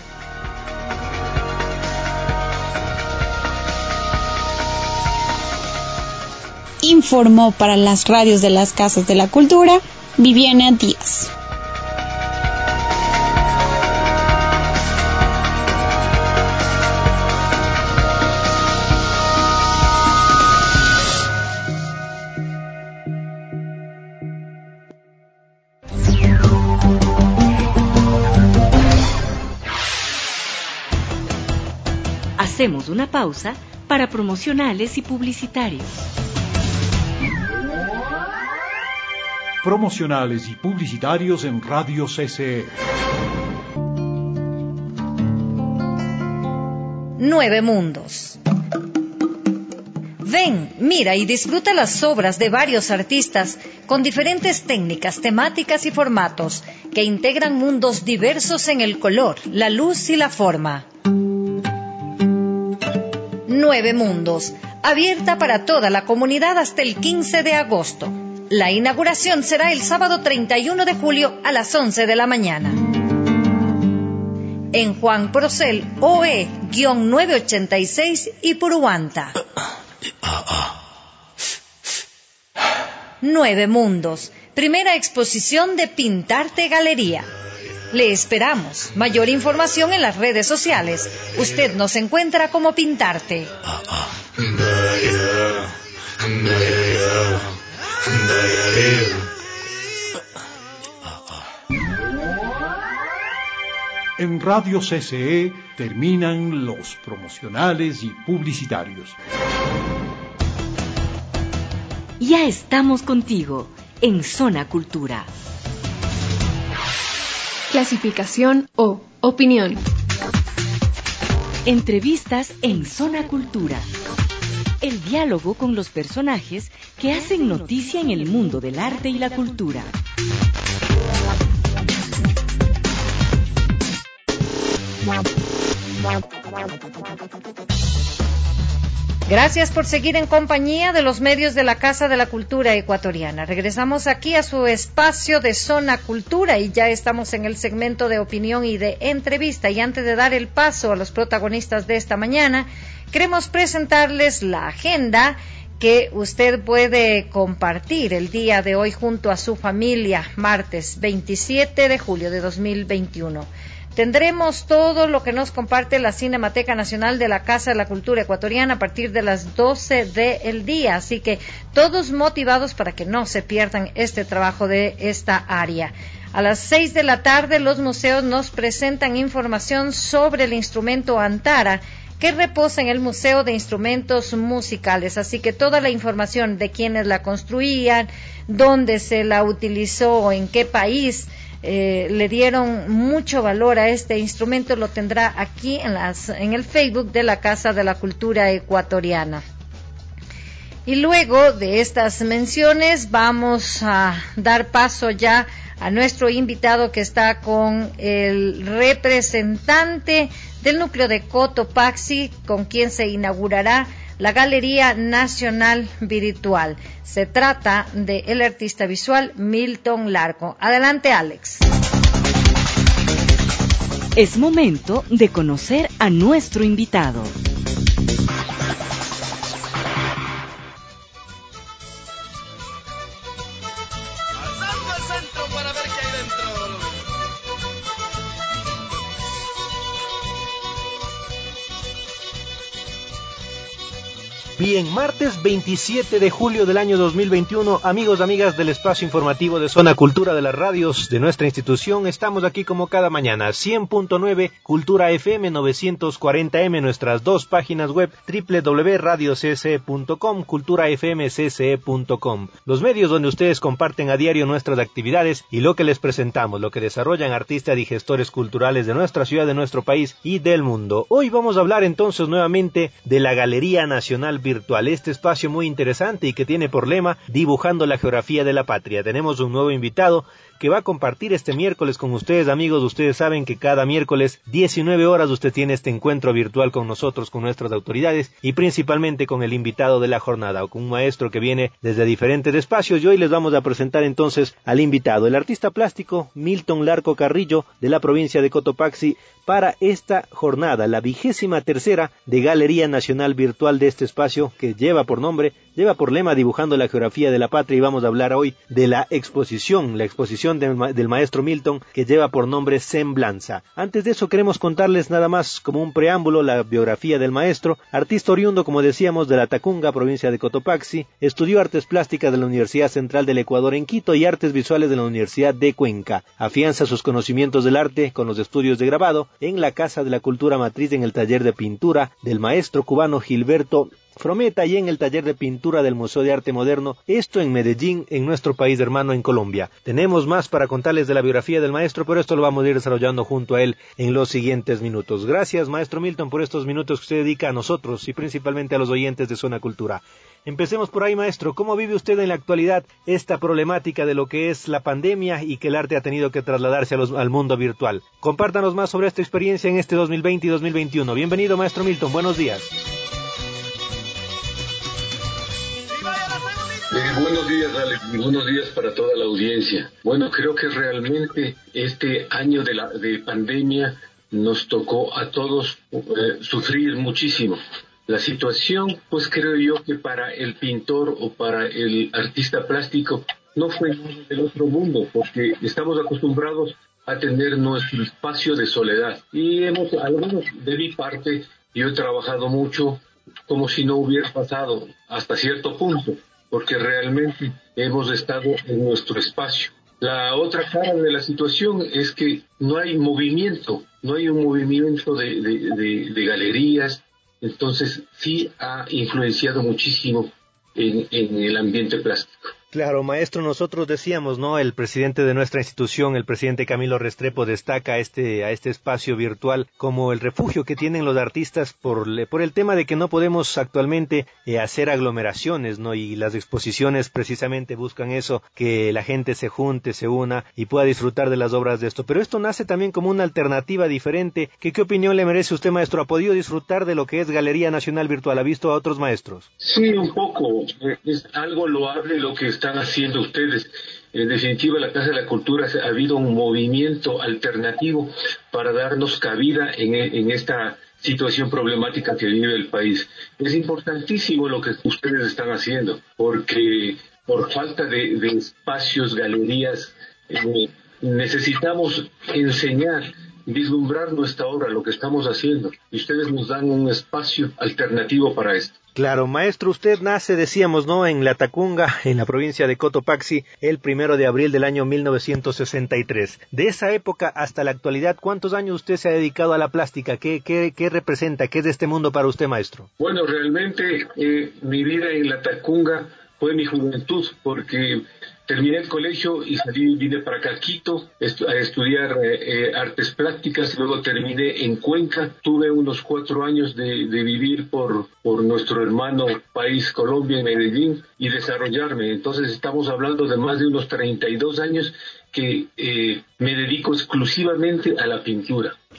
Informó para las radios de las Casas de la Cultura Viviana Díaz. Hacemos una pausa para promocionales y publicitarios. Promocionales y publicitarios en Radio C C E. Nueve Mundos. Ven, mira y disfruta las obras de varios artistas con diferentes técnicas, temáticas y formatos que integran mundos diversos en el color, la luz y la forma. Nueve Mundos, abierta para toda la comunidad hasta el quince de agosto. La inauguración será el sábado treinta y uno de julio a las once de la mañana. En Juan Procel, O E nueve ochenta y seis y Puruanta. Nueve Mundos, primera exposición de Pintarte Galería. Le esperamos. Mayor información en las redes sociales. Usted nos encuentra como Pintarte. En Radio C C E terminan los promocionales y publicitarios. Ya estamos contigo en Zona Cultura. Clasificación O. Opinión. Entrevistas en Zona Cultura. El diálogo con los personajes que hacen noticia en el mundo del arte y la cultura. Gracias por seguir en compañía de los medios de la Casa de la Cultura Ecuatoriana. Regresamos aquí a su espacio de Zona Cultura y ya estamos en el segmento de opinión y de entrevista. Y antes de dar el paso a los protagonistas de esta mañana, queremos presentarles la agenda que usted puede compartir el día de hoy junto a su familia, martes veintisiete de julio de dos mil veintiuno. Tendremos todo lo que nos comparte la Cinemateca Nacional de la Casa de la Cultura Ecuatoriana a partir de las doce del día, así que todos motivados para que no se pierdan este trabajo de esta área. A las seis de la tarde los museos nos presentan información sobre el instrumento Antara, que reposa en el Museo de Instrumentos Musicales, así que toda la información de quiénes la construían, dónde se la utilizó, en qué país Eh, le dieron mucho valor a este instrumento, lo tendrá aquí en, las, en el Facebook de la Casa de la Cultura Ecuatoriana. Y luego de estas menciones vamos a dar paso ya a nuestro invitado que está con el representante del núcleo de Cotopaxi, con quien se inaugurará la Galería Nacional Virtual. Se trata del artista visual Milton Larco. Adelante, Alex. Es momento de conocer a nuestro invitado. Bien, martes veintisiete de julio del año dos mil veintiuno, amigos, amigas del espacio informativo de Zona Cultura de las radios de nuestra institución, estamos aquí como cada mañana, cien punto nueve Cultura F M, novecientos cuarenta M, nuestras dos páginas web, doble u doble u doble u punto radio c s e punto com, cultura f m c s e punto com, los medios donde ustedes comparten a diario nuestras actividades y lo que les presentamos, lo que desarrollan artistas y gestores culturales de nuestra ciudad, de nuestro país y del mundo. Hoy vamos a hablar entonces nuevamente de la Galería Nacional Virtual, este espacio muy interesante y que tiene por lema Dibujando la Geografía de la Patria. Tenemos un nuevo invitado que va a compartir este miércoles con ustedes, amigos. Ustedes saben que cada miércoles, diecinueve horas, usted tiene este encuentro virtual con nosotros, con nuestras autoridades y principalmente con el invitado de la jornada, o con un maestro que viene desde diferentes espacios. Y hoy les vamos a presentar entonces al invitado, el artista plástico Milton Larco Carrillo, de la provincia de Cotopaxi, para esta jornada, la vigésima tercera de Galería Nacional Virtual de este espacio que lleva por nombre, lleva por lema Dibujando la Geografía de la Patria, y vamos a hablar hoy de la exposición, la exposición del, ma del maestro Milton, que lleva por nombre Semblanza. Antes de eso queremos contarles nada más como un preámbulo la biografía del maestro, artista oriundo, como decíamos, de la Tacunga, provincia de Cotopaxi, estudió artes plásticas de la Universidad Central del Ecuador en Quito y artes visuales de la Universidad de Cuenca. Afianza sus conocimientos del arte con los estudios de grabado en la Casa de la Cultura Matriz, en el taller de pintura del maestro cubano Gilberto Frometa y en el taller de pintura del Museo de Arte Moderno, esto en Medellín, en nuestro país hermano, en Colombia. Tenemos más para contarles de la biografía del maestro, pero esto lo vamos a ir desarrollando junto a él en los siguientes minutos. Gracias, maestro Milton, por estos minutos que usted dedica a nosotros y principalmente a los oyentes de Zona Cultura. Empecemos por ahí, maestro. ¿Cómo vive usted en la actualidad esta problemática de lo que es la pandemia y que el arte ha tenido que trasladarse a los, al mundo virtual? Compártanos más sobre esta experiencia en este dos mil veinte y dos mil veintiuno. Bienvenido, maestro Milton. Buenos días. Eh, buenos días, Alex, y buenos días para toda la audiencia. Bueno, creo que realmente este año de, la, de pandemia nos tocó a todos eh, sufrir muchísimo. La situación, pues creo yo que para el pintor o para el artista plástico no fue nada del otro mundo, porque estamos acostumbrados a tener nuestro espacio de soledad. Y hemos, algunos de mi parte, yo he trabajado mucho como si no hubiera pasado hasta cierto punto, porque realmente hemos estado en nuestro espacio. La otra cara de la situación es que no hay movimiento, no hay un movimiento de, de, de, de galerías, entonces sí ha influenciado muchísimo en, en el ambiente plástico. Claro, maestro, nosotros decíamos, ¿no? El presidente de nuestra institución, el presidente Camilo Restrepo, destaca a este, a este espacio virtual como el refugio que tienen los artistas por, por el tema de que no podemos actualmente eh, hacer aglomeraciones, ¿no? Y las exposiciones precisamente buscan eso, que la gente se junte, se una y pueda disfrutar de las obras de esto. Pero esto nace también como una alternativa diferente. ¿Qué, qué opinión le merece usted, maestro? ¿Ha podido disfrutar de lo que es Galería Nacional Virtual? ¿Ha visto a otros maestros? Sí, un poco. Es algo loable lo que están haciendo ustedes. En definitiva, la Casa de la Cultura ha habido un movimiento alternativo para darnos cabida en, en esta situación problemática que vive el país. Es importantísimo lo que ustedes están haciendo, porque por falta de, de espacios, galerías, eh, necesitamos enseñar, vislumbrar nuestra obra, lo que estamos haciendo, y ustedes nos dan un espacio alternativo para esto. Claro, maestro, usted nace, decíamos, ¿no?, en La Tacunga, en la provincia de Cotopaxi, el primero de abril del año mil novecientos sesenta y tres. De esa época hasta la actualidad, ¿cuántos años usted se ha dedicado a la plástica? ¿Qué, qué, qué representa? ¿Qué es de este mundo para usted, maestro? Bueno, realmente eh, mi vida en La Tacunga fue mi juventud, porque terminé el colegio y salí, vine para acá a Quito a estudiar eh, artes plásticas, luego terminé en Cuenca, tuve unos cuatro años de, de vivir por, por nuestro hermano país Colombia, en Medellín, y desarrollarme. Entonces estamos hablando de más de unos treinta y dos años que eh, me dedico exclusivamente a la pintura.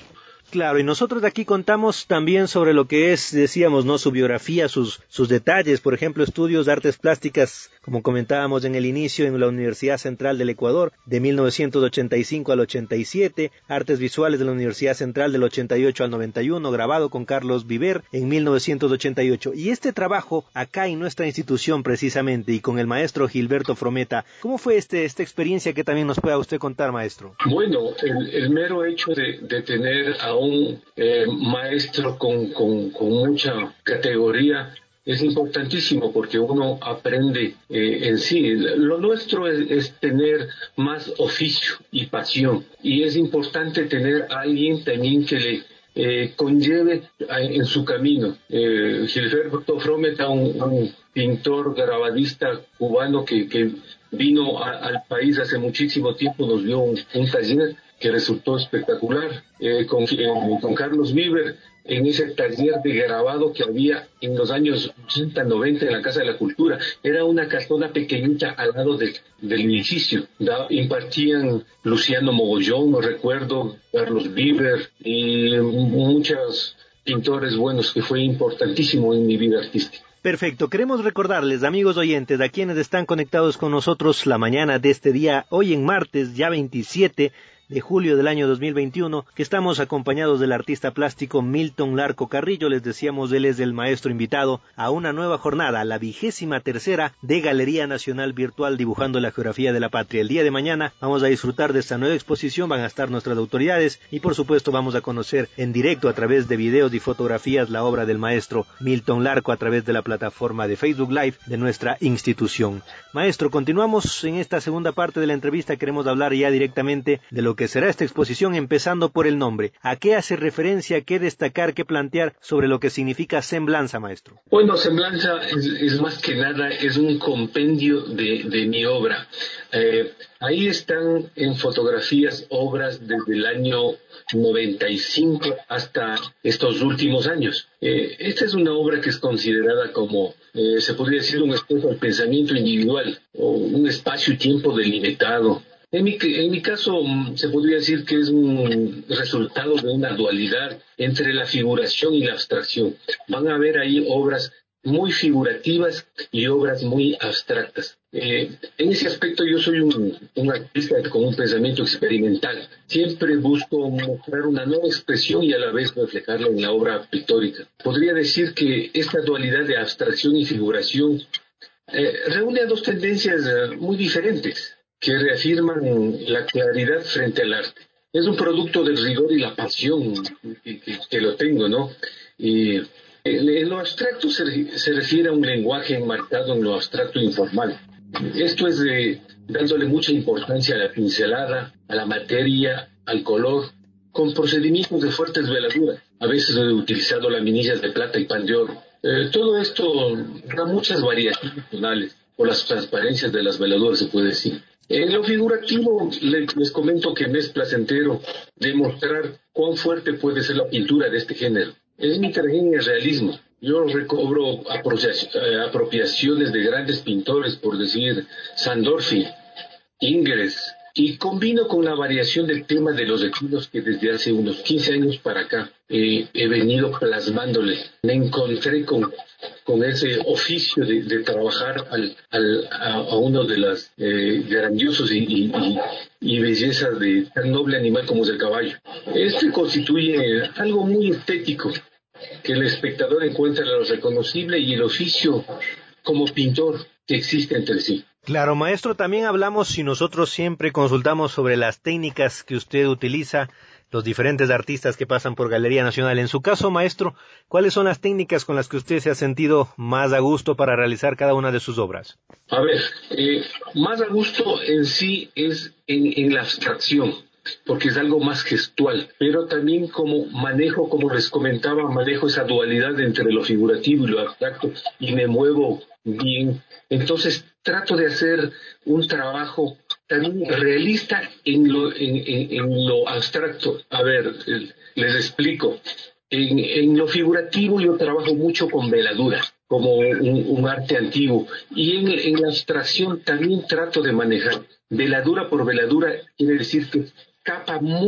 Claro, y nosotros de aquí contamos también sobre lo que es, decíamos, ¿no?, su biografía, sus, sus detalles, por ejemplo, estudios de artes plásticas, como comentábamos en el inicio, en la Universidad Central del Ecuador, de mil novecientos ochenta y cinco al ochenta y siete, artes visuales de la Universidad Central del ochenta y ocho al noventa y uno, grabado con Carlos Viver en mil novecientos ochenta y ocho. Y este trabajo, acá en nuestra institución precisamente, y con el maestro Gilberto Frometa, ¿cómo fue este, esta experiencia que también nos pueda usted contar, maestro? Bueno, el, el mero hecho de, de tener a un eh, maestro con, con, con mucha categoría es importantísimo, porque uno aprende eh, en sí. Lo nuestro es, es tener más oficio y pasión, y es importante tener a alguien también que le eh, conlleve a, en su camino. Eh, Gilberto Frometa, un, un pintor grabadista cubano que, que vino a, al país hace muchísimo tiempo, nos dio un, un taller que resultó espectacular, eh, con, eh, con Carlos Viver, en ese taller de grabado que había en los años ochenta, noventa en la Casa de la Cultura. Era una casona pequeñita al lado de, del edificio. Da, impartían Luciano Mogollón, no recuerdo, Carlos Viver y muchos pintores buenos, que fue importantísimo en mi vida artística. Perfecto, queremos recordarles, amigos oyentes, a quienes están conectados con nosotros la mañana de este día, hoy en martes, ya veintisiete de julio del año dos mil veintiuno, que estamos acompañados del artista plástico Milton Larco Carrillo. Les decíamos, él es el maestro invitado a una nueva jornada, la vigésima tercera de Galería Nacional Virtual Dibujando la Geografía de la Patria. El día de mañana vamos a disfrutar de esta nueva exposición, van a estar nuestras autoridades y por supuesto vamos a conocer en directo a través de videos y fotografías la obra del maestro Milton Larco a través de la plataforma de Facebook Live de nuestra institución. Maestro, continuamos en esta segunda parte de la entrevista. Queremos hablar ya directamente de lo que será esta exposición, empezando por el nombre. ¿A qué hace referencia, qué destacar, qué plantear sobre lo que significa semblanza, maestro? Bueno, semblanza es, es más que nada, es un compendio de, de mi obra. Eh, ahí están en fotografías obras desde el año noventa y cinco hasta estos últimos años. Eh, esta es una obra que es considerada como, eh, se podría decir, un espejo del pensamiento individual, o un espacio y tiempo delimitado. En mi, en mi caso, se podría decir que es un resultado de una dualidad entre la figuración y la abstracción. Van a ver ahí obras muy figurativas y obras muy abstractas. Eh, en ese aspecto yo soy un, un artista con un pensamiento experimental. Siempre busco mostrar una nueva expresión y a la vez reflejarla en la obra pictórica. Podría decir que esta dualidad de abstracción y figuración eh, reúne a dos tendencias eh, muy diferentes, que reafirman la claridad frente al arte. Es un producto del rigor y la pasión que, que, que lo tengo, ¿no? Y en lo abstracto se, se refiere a un lenguaje enmarcado en lo abstracto informal. Esto es de, dándole mucha importancia a la pincelada, a la materia, al color, con procedimientos de fuertes veladuras. A veces he utilizado laminillas de plata y pan de oro. Eh, todo esto da muchas variaciones tonales, o las transparencias de las veladuras, se puede decir. En lo figurativo, les, les comento que me es placentero demostrar cuán fuerte puede ser la pintura de este género. Es mi traje en el realismo. Yo recobro apropiaciones de grandes pintores, por decir Sandorfi, Ingres, y combino con la variación del tema de los estilos que desde hace unos quince años para acá eh, he venido plasmándole. Me encontré con, con ese oficio de, de trabajar al, al, a, a uno de los eh, grandiosos y, y, y, y bellezas de tan noble animal como es el caballo. Este constituye algo muy estético, que el espectador encuentra lo reconocible y el oficio como pintor que existe entre sí. Claro, maestro, también hablamos y nosotros siempre consultamos sobre las técnicas que usted utiliza, los diferentes artistas que pasan por Galería Nacional. En su caso, maestro, ¿cuáles son las técnicas con las que usted se ha sentido más a gusto para realizar cada una de sus obras? A ver, eh, más a gusto en sí es en, en la abstracción, porque es algo más gestual, pero también como manejo, como les comentaba, manejo esa dualidad entre lo figurativo y lo abstracto, y me muevo bien. Entonces trato de hacer un trabajo también realista en lo, en, en, en lo abstracto. A ver, les explico. En, en lo figurativo yo trabajo mucho con veladura, como un, un arte antiguo, y en, en la abstracción también trato de manejar veladura por veladura, quiere decir que capa muy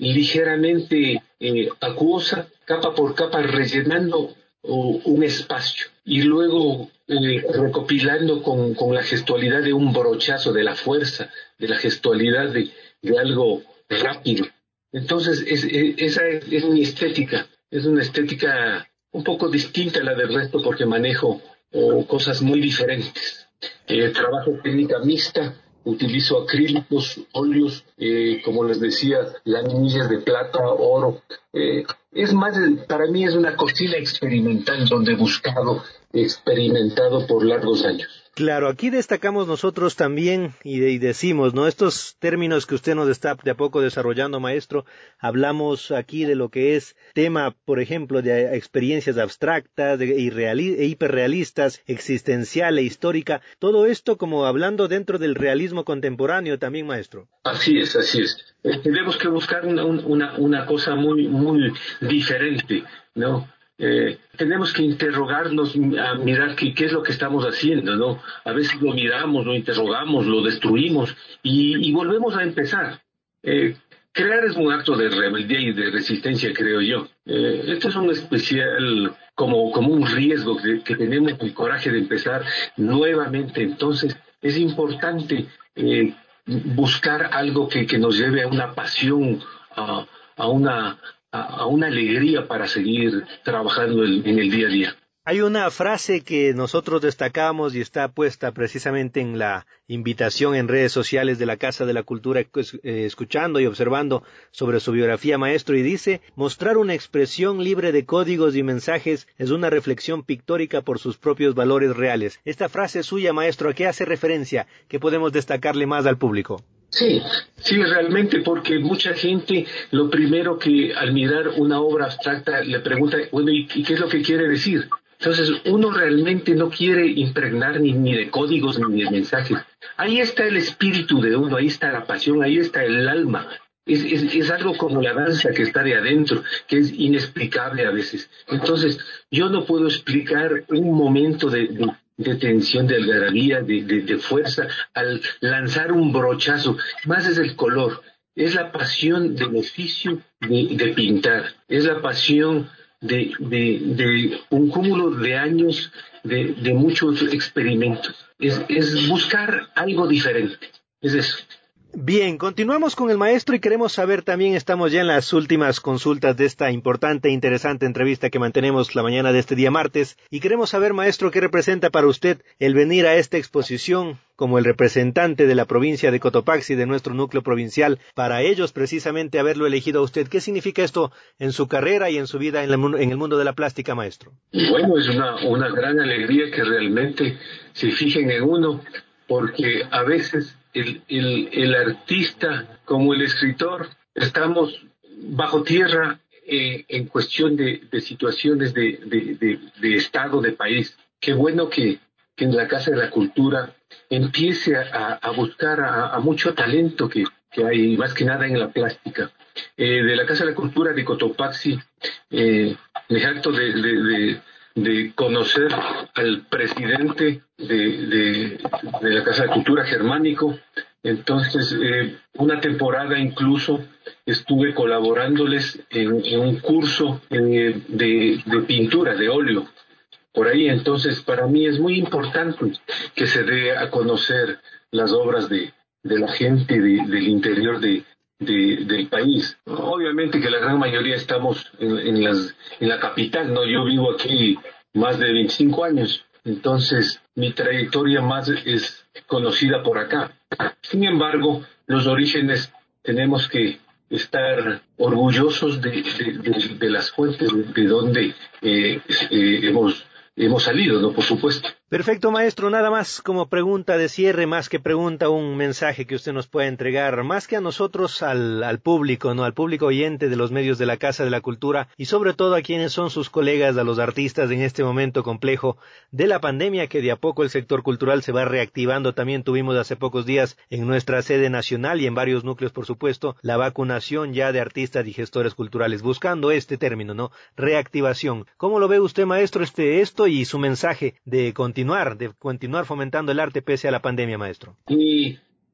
ligeramente eh, acuosa, capa por capa, rellenando uh, un espacio y luego eh, recopilando con, con la gestualidad de un brochazo, de la fuerza, de la gestualidad de, de algo rápido. Entonces, es, es, esa es, es mi estética, es una estética un poco distinta a la del resto porque manejo oh, cosas muy diferentes. Eh, trabajo técnica mixta, utilizo acrílicos, óleos, eh, como les decía, laminillas de plata, oro. Eh, es más, para mí es una cocina experimental donde he buscado, experimentado por largos años. Claro, aquí destacamos nosotros también y, de, y decimos, ¿no? Estos términos que usted nos está de a poco desarrollando, maestro, hablamos aquí de lo que es tema, por ejemplo, de experiencias abstractas, de irreali- e hiperrealistas, existencial e histórica, todo esto como hablando dentro del realismo contemporáneo también, maestro. Así es, así es. Eh, tenemos que buscar una, una, una cosa muy, muy diferente, ¿no? Eh, tenemos que interrogarnos, a mirar qué, qué es lo que estamos haciendo, ¿no? A veces lo miramos, lo interrogamos, lo destruimos y, y volvemos a empezar. Eh, crear es un acto de rebeldía y de resistencia, creo yo. Eh, esto es un especial, como, como un riesgo que, que tenemos, el coraje de empezar nuevamente. Entonces, es importante eh, buscar algo que, que nos lleve a una pasión, a, a una... a una alegría para seguir trabajando en, en el día a día. Hay una frase que nosotros destacamos y está puesta precisamente en la invitación en redes sociales de la Casa de la Cultura, escuchando y observando sobre su biografía, maestro, y dice: mostrar una expresión libre de códigos y mensajes es una reflexión pictórica por sus propios valores reales. Esta frase suya, maestro, ¿a qué hace referencia? ¿Qué podemos destacarle más al público? Sí, sí, realmente, porque mucha gente lo primero que al mirar una obra abstracta le pregunta, bueno, ¿y qué es lo que quiere decir? Entonces, uno realmente no quiere impregnar ni, ni de códigos ni de mensajes. Ahí está el espíritu de uno, ahí está la pasión, ahí está el alma. Es, es, es algo como la danza que está de adentro, que es inexplicable a veces. Entonces, yo no puedo explicar un momento de... de de tensión, de algarabía, de, de, de fuerza, al lanzar un brochazo. Más es el color, es la pasión del oficio de, de pintar, es la pasión de, de, de un cúmulo de años, de, de muchos experimentos. Es, es buscar algo diferente, es eso. Bien, continuamos con el maestro y queremos saber también, estamos ya en las últimas consultas de esta importante e interesante entrevista que mantenemos la mañana de este día martes, y queremos saber, maestro, qué representa para usted el venir a esta exposición como el representante de la provincia de Cotopaxi, de nuestro núcleo provincial, para ellos precisamente haberlo elegido a usted. ¿Qué significa esto en su carrera y en su vida en, la, en el mundo de la plástica, maestro? Bueno, es una, una gran alegría que realmente se fijen en uno, porque a veces el, el, el artista como el escritor estamos bajo tierra eh, en cuestión de, de situaciones de, de, de, de estado, de país. Qué bueno que, que en la Casa de la Cultura empiece a, a buscar a, a mucho talento que, que hay, más que nada en la plástica. Eh, de la Casa de la Cultura de Cotopaxi, eh, me jacto de... de, de de conocer al presidente de, de, de la Casa de Cultura, Germánico. Entonces, eh, una temporada incluso estuve colaborándoles en, en un curso eh, de, de pintura, de óleo, por ahí. Entonces, para mí es muy importante que se dé a conocer las obras de, de la gente de, del interior de De, del país. Obviamente que la gran mayoría estamos en, en, las, en la capital, ¿no? Yo vivo aquí más de veinticinco años, entonces mi trayectoria más es conocida por acá. Sin embargo, los orígenes tenemos que estar orgullosos de, de, de, de las fuentes de donde eh, eh, hemos, hemos salido, ¿no? Por supuesto. Perfecto, maestro. Nada más como pregunta de cierre, más que pregunta, un mensaje que usted nos pueda entregar, más que a nosotros, al, al público, ¿no? Al público oyente de los medios de la Casa de la Cultura, y sobre todo a quienes son sus colegas, a los artistas en este momento complejo de la pandemia, que de a poco el sector cultural se va reactivando. También tuvimos hace pocos días en nuestra sede nacional y en varios núcleos, por supuesto, la vacunación ya de artistas y gestores culturales, buscando este término, ¿no? Reactivación. ¿Cómo lo ve usted, maestro, este esto y su mensaje de continuar, de continuar fomentando el arte pese a la pandemia, maestro? Mi,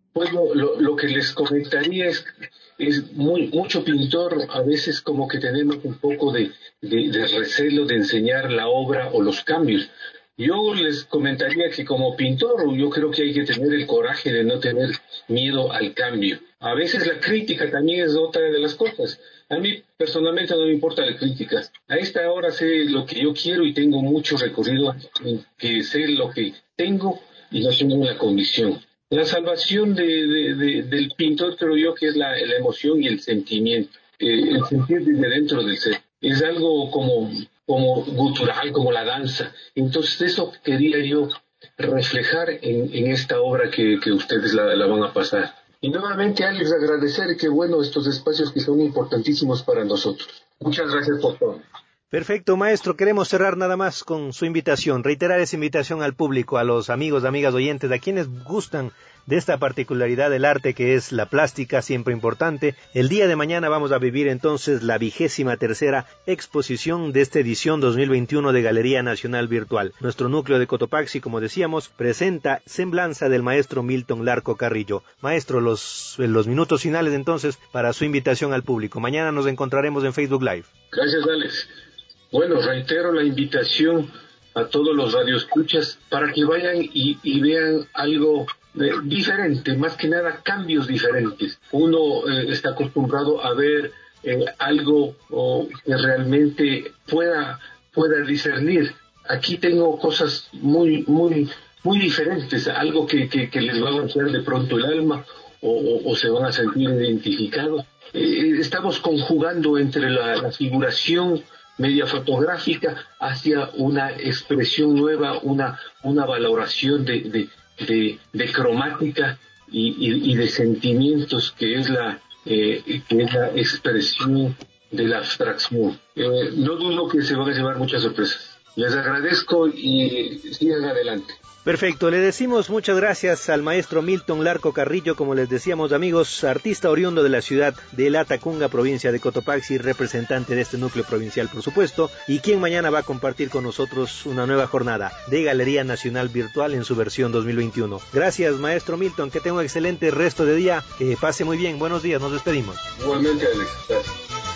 Pues lo, lo, lo que les comentaría es, es muy, mucho pintor, a veces como que tenemos un poco de, de, de recelo de enseñar la obra o los cambios. Yo les comentaría que como pintor yo creo que hay que tener el coraje de no tener miedo al cambio. A veces la crítica también es otra de las cosas. A mí personalmente no me importa la crítica. A esta hora sé lo que yo quiero y tengo mucho recorrido en que sé lo que tengo y no tengo la convicción. La salvación de, de, de, del pintor creo yo que es la, la emoción y el sentimiento, eh, el sentir desde dentro del ser. Es algo como, como gutural, como la danza. Entonces eso quería yo reflejar en, en esta obra que, que ustedes la, la van a pasar. Y nuevamente, Alex, agradecer que bueno estos espacios que son importantísimos para nosotros. Muchas gracias por todo. Perfecto, maestro. Queremos cerrar nada más con su invitación, reiterar esa invitación al público, a los amigos, amigas, oyentes, a quienes gustan de esta particularidad del arte que es la plástica, siempre importante. El día de mañana vamos a vivir entonces la vigésima tercera exposición de esta edición dos mil veintiuno de Galería Nacional Virtual. Nuestro núcleo de Cotopaxi, como decíamos, presenta Semblanza del maestro Milton Larco Carrillo. Maestro, los, los minutos finales entonces para su invitación al público. Mañana nos encontraremos en Facebook Live. Gracias, Alex. Bueno, reitero la invitación a todos los radioescuchas para que vayan y, y vean algo eh, diferente, más que nada cambios diferentes. Uno eh, está acostumbrado a ver eh, algo oh, que realmente pueda, pueda discernir. Aquí tengo cosas muy, muy, muy diferentes, algo que, que, que les va a hacer de pronto el alma o, o, o se van a sentir identificados. Eh, estamos conjugando entre la, la figuración media fotográfica hacia una expresión nueva, una, una valoración de, de, de, de cromática y, y, y de sentimientos que es la, eh, que es la expresión de la abstracción. Eh, no dudo que se van a llevar muchas sorpresas. Les agradezco y sigan adelante. Perfecto, le decimos muchas gracias al maestro Milton Larco Carrillo, como les decíamos amigos, artista oriundo de la ciudad de Latacunga, provincia de Cotopaxi, representante de este núcleo provincial por supuesto, y quien mañana va a compartir con nosotros una nueva jornada de Galería Nacional Virtual en su versión dos mil veintiuno. Gracias maestro Milton, que tenga un excelente resto de día, que pase muy bien, buenos días, nos despedimos. Igualmente, Alex, gracias.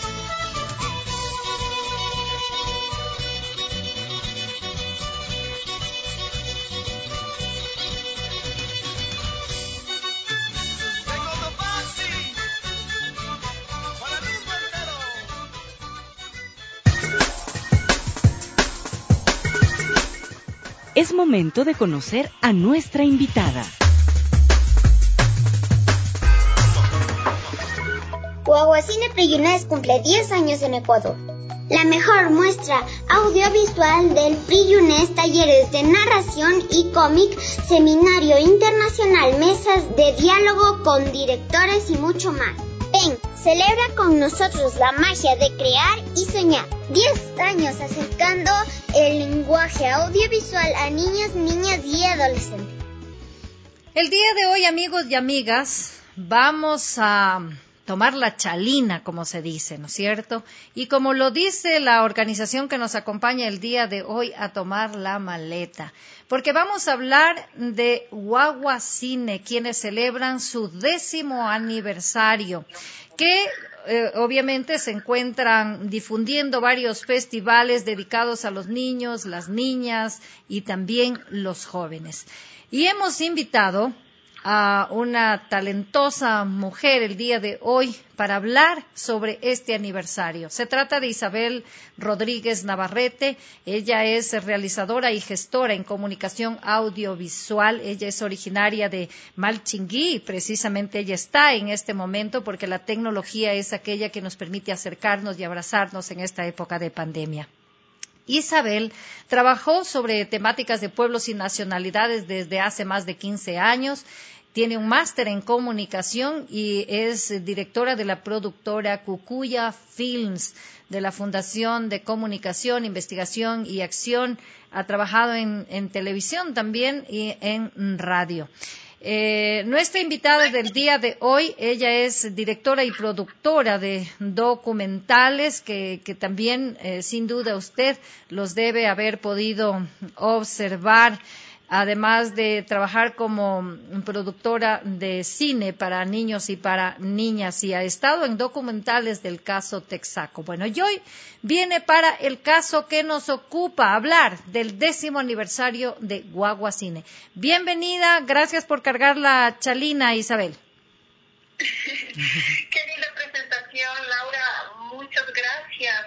Es momento de conocer a nuestra invitada. Guaguacine Priyunés cumple diez años en Ecuador. La mejor muestra audiovisual del Priyunés, talleres de narración y cómic, seminario internacional, mesas de diálogo con directores y mucho más. Ven, celebra con nosotros la magia de crear y soñar. diez años acercando el lenguaje audiovisual a niños, niñas y adolescentes. El día de hoy, amigos y amigas, vamos a tomar la chalina, como se dice, ¿no es cierto? Y como lo dice la organización que nos acompaña el día de hoy, a tomar la maleta. Porque vamos a hablar de Guaguacine, quienes celebran su décimo aniversario, que eh, obviamente se encuentran difundiendo varios festivales dedicados a los niños, las niñas y también los jóvenes. Y hemos invitado a una talentosa mujer el día de hoy para hablar sobre este aniversario. Se trata de Isabel Rodríguez Navarrete. Ella es realizadora y gestora en comunicación audiovisual. Ella es originaria de Malchingui y precisamente ella está en este momento porque la tecnología es aquella que nos permite acercarnos y abrazarnos en esta época de pandemia. Isabel trabajó sobre temáticas de pueblos y nacionalidades desde hace más de quince años. Tiene un máster en comunicación y es directora de la productora Cucuya Films, de la Fundación de Comunicación, Investigación y Acción. Ha trabajado en, en televisión también y en radio. Eh, nuestra invitada del día de hoy, ella es directora y productora de documentales que, que también, eh, sin duda, usted los debe haber podido observar. además de trabajar como productora de cine para niños y para niñas, y ha estado en documentales del caso Texaco. Bueno, y hoy viene para el caso que nos ocupa hablar del décimo aniversario de Guagua Cine. Bienvenida, gracias por cargar la chalina, Isabel. Qué linda presentación, Laura, muchas gracias.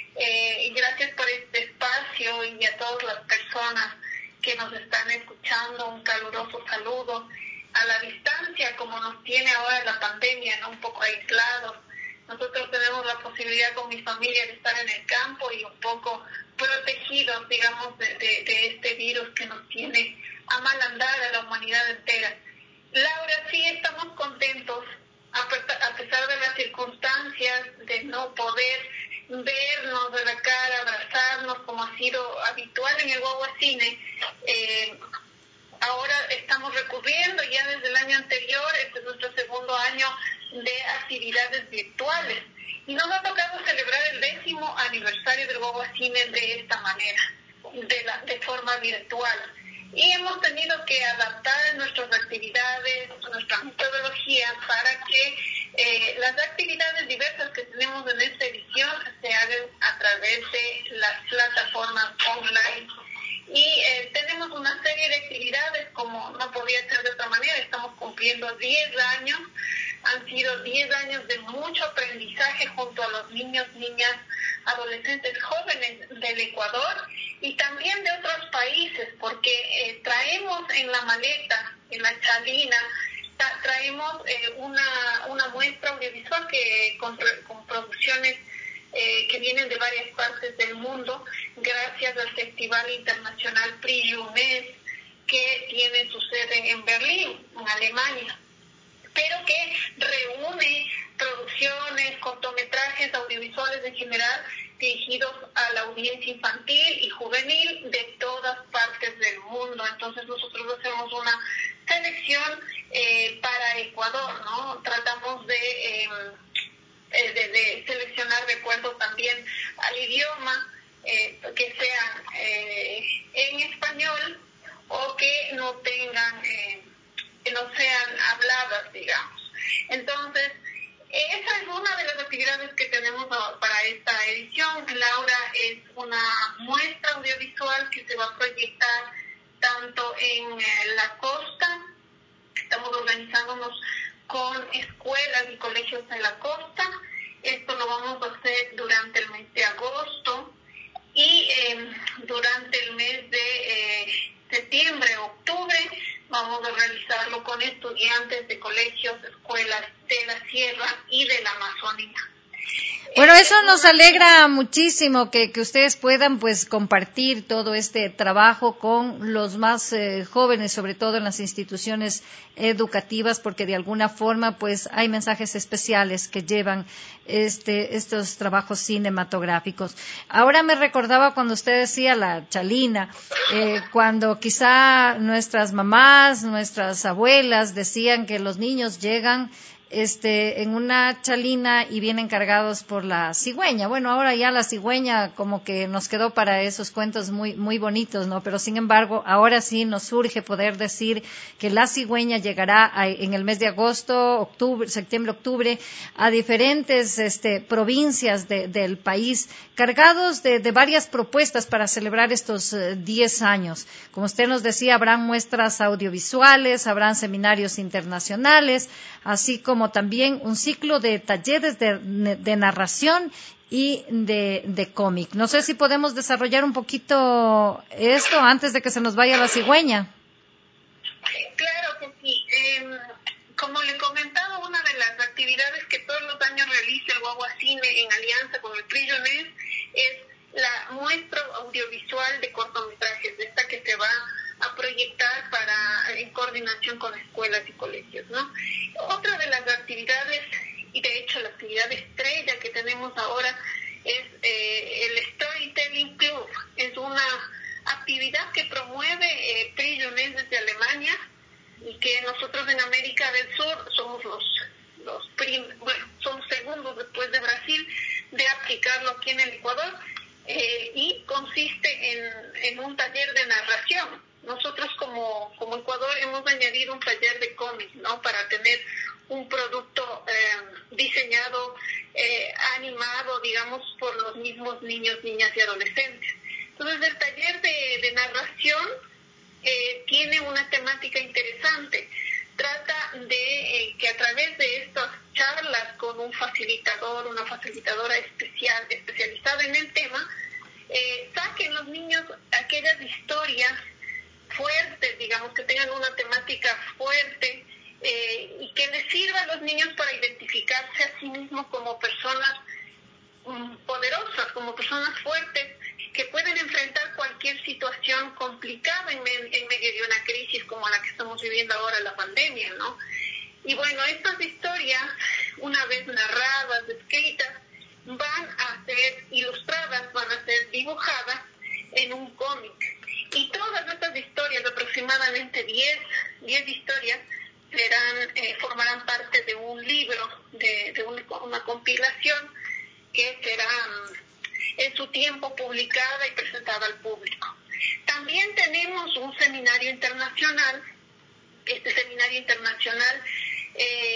Eh, y gracias por este espacio y a todas las personas que nos están escuchando, un caluroso saludo a la distancia, como nos tiene ahora la pandemia, ¿no? Un poco aislados. Nosotros tenemos la posibilidad con mi familia de estar en el campo y un poco protegidos, digamos, de, de, de este virus que nos tiene a mal andar a la humanidad entera. Laura, sí estamos contentos, a pesar de las circunstancias, de no poder vernos de la cara, abrazarnos, como ha sido habitual en el Guagua Cine. Eh, ahora estamos recurriendo ya desde el año anterior, este es nuestro segundo año de actividades virtuales. Y nos ha tocado celebrar el décimo aniversario del Guagua Cine de esta manera, de, la, de forma virtual. Y hemos tenido que adaptar nuestras actividades, nuestra metodología para que eh, las actividades diversas que tenemos en esta edición se hagan a través de las plataformas online. Y eh, tenemos una serie de actividades, como no podía ser de otra manera, estamos cumpliendo diez años, han sido diez años de mucho aprendizaje junto a los niños, niñas, adolescentes, jóvenes del Ecuador y también de otros países, porque eh, traemos en la maleta, en la chalina, tra- traemos eh, una, una muestra audiovisual que con, con producciones eh, que vienen de varias partes del mundo, gracias al Festival Internacional Prix-Jeunesse, que tiene su sede en Berlín, en Alemania, pero que reúne producciones, cortometrajes, audiovisuales en general, dirigidos a la audiencia infantil y juvenil de todas partes del mundo. Entonces nosotros hacemos una selección eh, para Ecuador, ¿no? Tratamos de, eh, de, de seleccionar de acuerdo también al idioma, eh, que sean eh, en español o que no tengan, eh, que no sean habladas, digamos. Entonces, esa es una de las actividades que tenemos para esta edición. Laura, es una muestra audiovisual que se va a proyectar tanto en eh, la costa, estamos organizándonos con escuelas y colegios en la costa. Esto lo vamos a hacer durante el mes de agosto y eh, durante el mes de eh, septiembre, octubre, vamos a realizarlo con estudiantes de colegios, escuelas de la Sierra y de la Amazonía. Bueno, eso nos alegra muchísimo que, que ustedes puedan pues compartir todo este trabajo con los más eh, jóvenes, sobre todo en las instituciones educativas, porque de alguna forma pues hay mensajes especiales que llevan este estos trabajos cinematográficos. Ahora me recordaba cuando usted decía la chalina, eh, cuando quizá nuestras mamás, nuestras abuelas decían que los niños llegan Este, en una chalina y vienen cargados por la cigüeña. Bueno, ahora ya la cigüeña como que nos quedó para esos cuentos muy, muy bonitos, ¿no? Pero sin embargo, ahora sí nos surge poder decir que la cigüeña llegará a, en el mes de agosto, octubre, septiembre, octubre, a diferentes este, provincias de, del país, cargados de, de varias propuestas para celebrar estos diez uh, años. Como usted nos decía, habrán muestras audiovisuales, habrán seminarios internacionales, así como también un ciclo de talleres de, de narración y de, de cómic. No sé si podemos desarrollar un poquito esto antes de que se nos vaya la cigüeña. Claro que sí. Eh, como le comentaba, una de las actividades que todos los años realiza el Guagua Cine en alianza con el Prix-Jeunesse es la muestra audiovisual de cortometrajes, de esta que se va a proyectar para en coordinación con escuelas y colegios, ¿no? Otra de las actividades, y de hecho la actividad estrella que tenemos ahora, es eh, el Storytelling Club. Es una actividad que promueve eh, Prix-Jeunesse desde Alemania y que nosotros en América del Sur somos los, los prim, bueno, somos segundos después de Brasil de aplicarlo aquí en el Ecuador, eh, y consiste en, en un taller de narración. nosotros como, como Ecuador hemos añadido un taller de cómic, ¿no? Para tener un producto eh, diseñado, eh, animado, digamos, por los mismos niños, niñas y adolescentes. Entonces, el taller de, de narración eh, tiene una temática interesante. Trata de eh, que a través de estas charlas con un facilitador, una facilitadora especial, especializada en el tema, eh, saquen los niños aquellas historias fuertes, digamos, que tengan una temática fuerte, eh, y que les sirva a los niños para identificarse a sí mismos como personas um, poderosas, como personas fuertes, que pueden enfrentar cualquier situación complicada en, en medio de una crisis como la que estamos viviendo ahora, la pandemia, ¿no? Y bueno, estas historias, una vez narradas, escritas, van a ser ilustradas, van a ser dibujadas en un cómic. Y todas estas historias, aproximadamente diez historias, serán, eh, formarán parte de un libro, de, de una, una compilación que será en su tiempo publicada y presentada al público. También tenemos un seminario internacional. Este seminario internacional eh,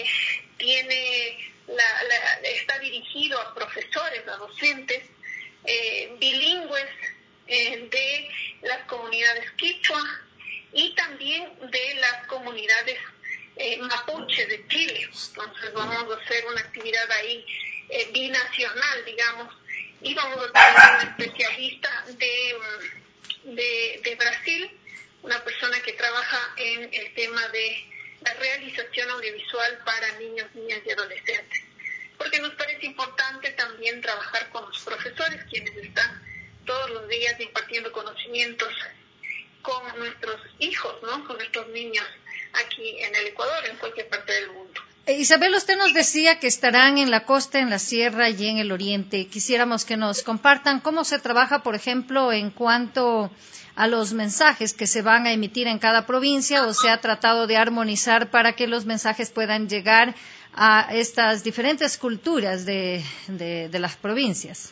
tiene la, la, está dirigido a profesores, a docentes eh, bilingües eh, de las comunidades quichua y también de las comunidades eh, mapuche de Chile. Entonces vamos a hacer una actividad ahí eh, binacional, digamos, y vamos a tener un especialista de, de, de Brasil, una persona que trabaja en el tema de la realización audiovisual para niños, niñas y adolescentes. Porque nos parece importante también trabajar con los profesores, quienes están todos los días impartiendo conocimientos con nuestros hijos, ¿no? Con nuestros niños aquí en el Ecuador, en cualquier parte del mundo. Isabel, usted nos decía que estarán en la costa, en la sierra y en el oriente. Quisiéramos que nos compartan cómo se trabaja, por ejemplo, en cuanto a los mensajes que se van a emitir en cada provincia, o se ha tratado de armonizar para que los mensajes puedan llegar a estas diferentes culturas de, de, de las provincias.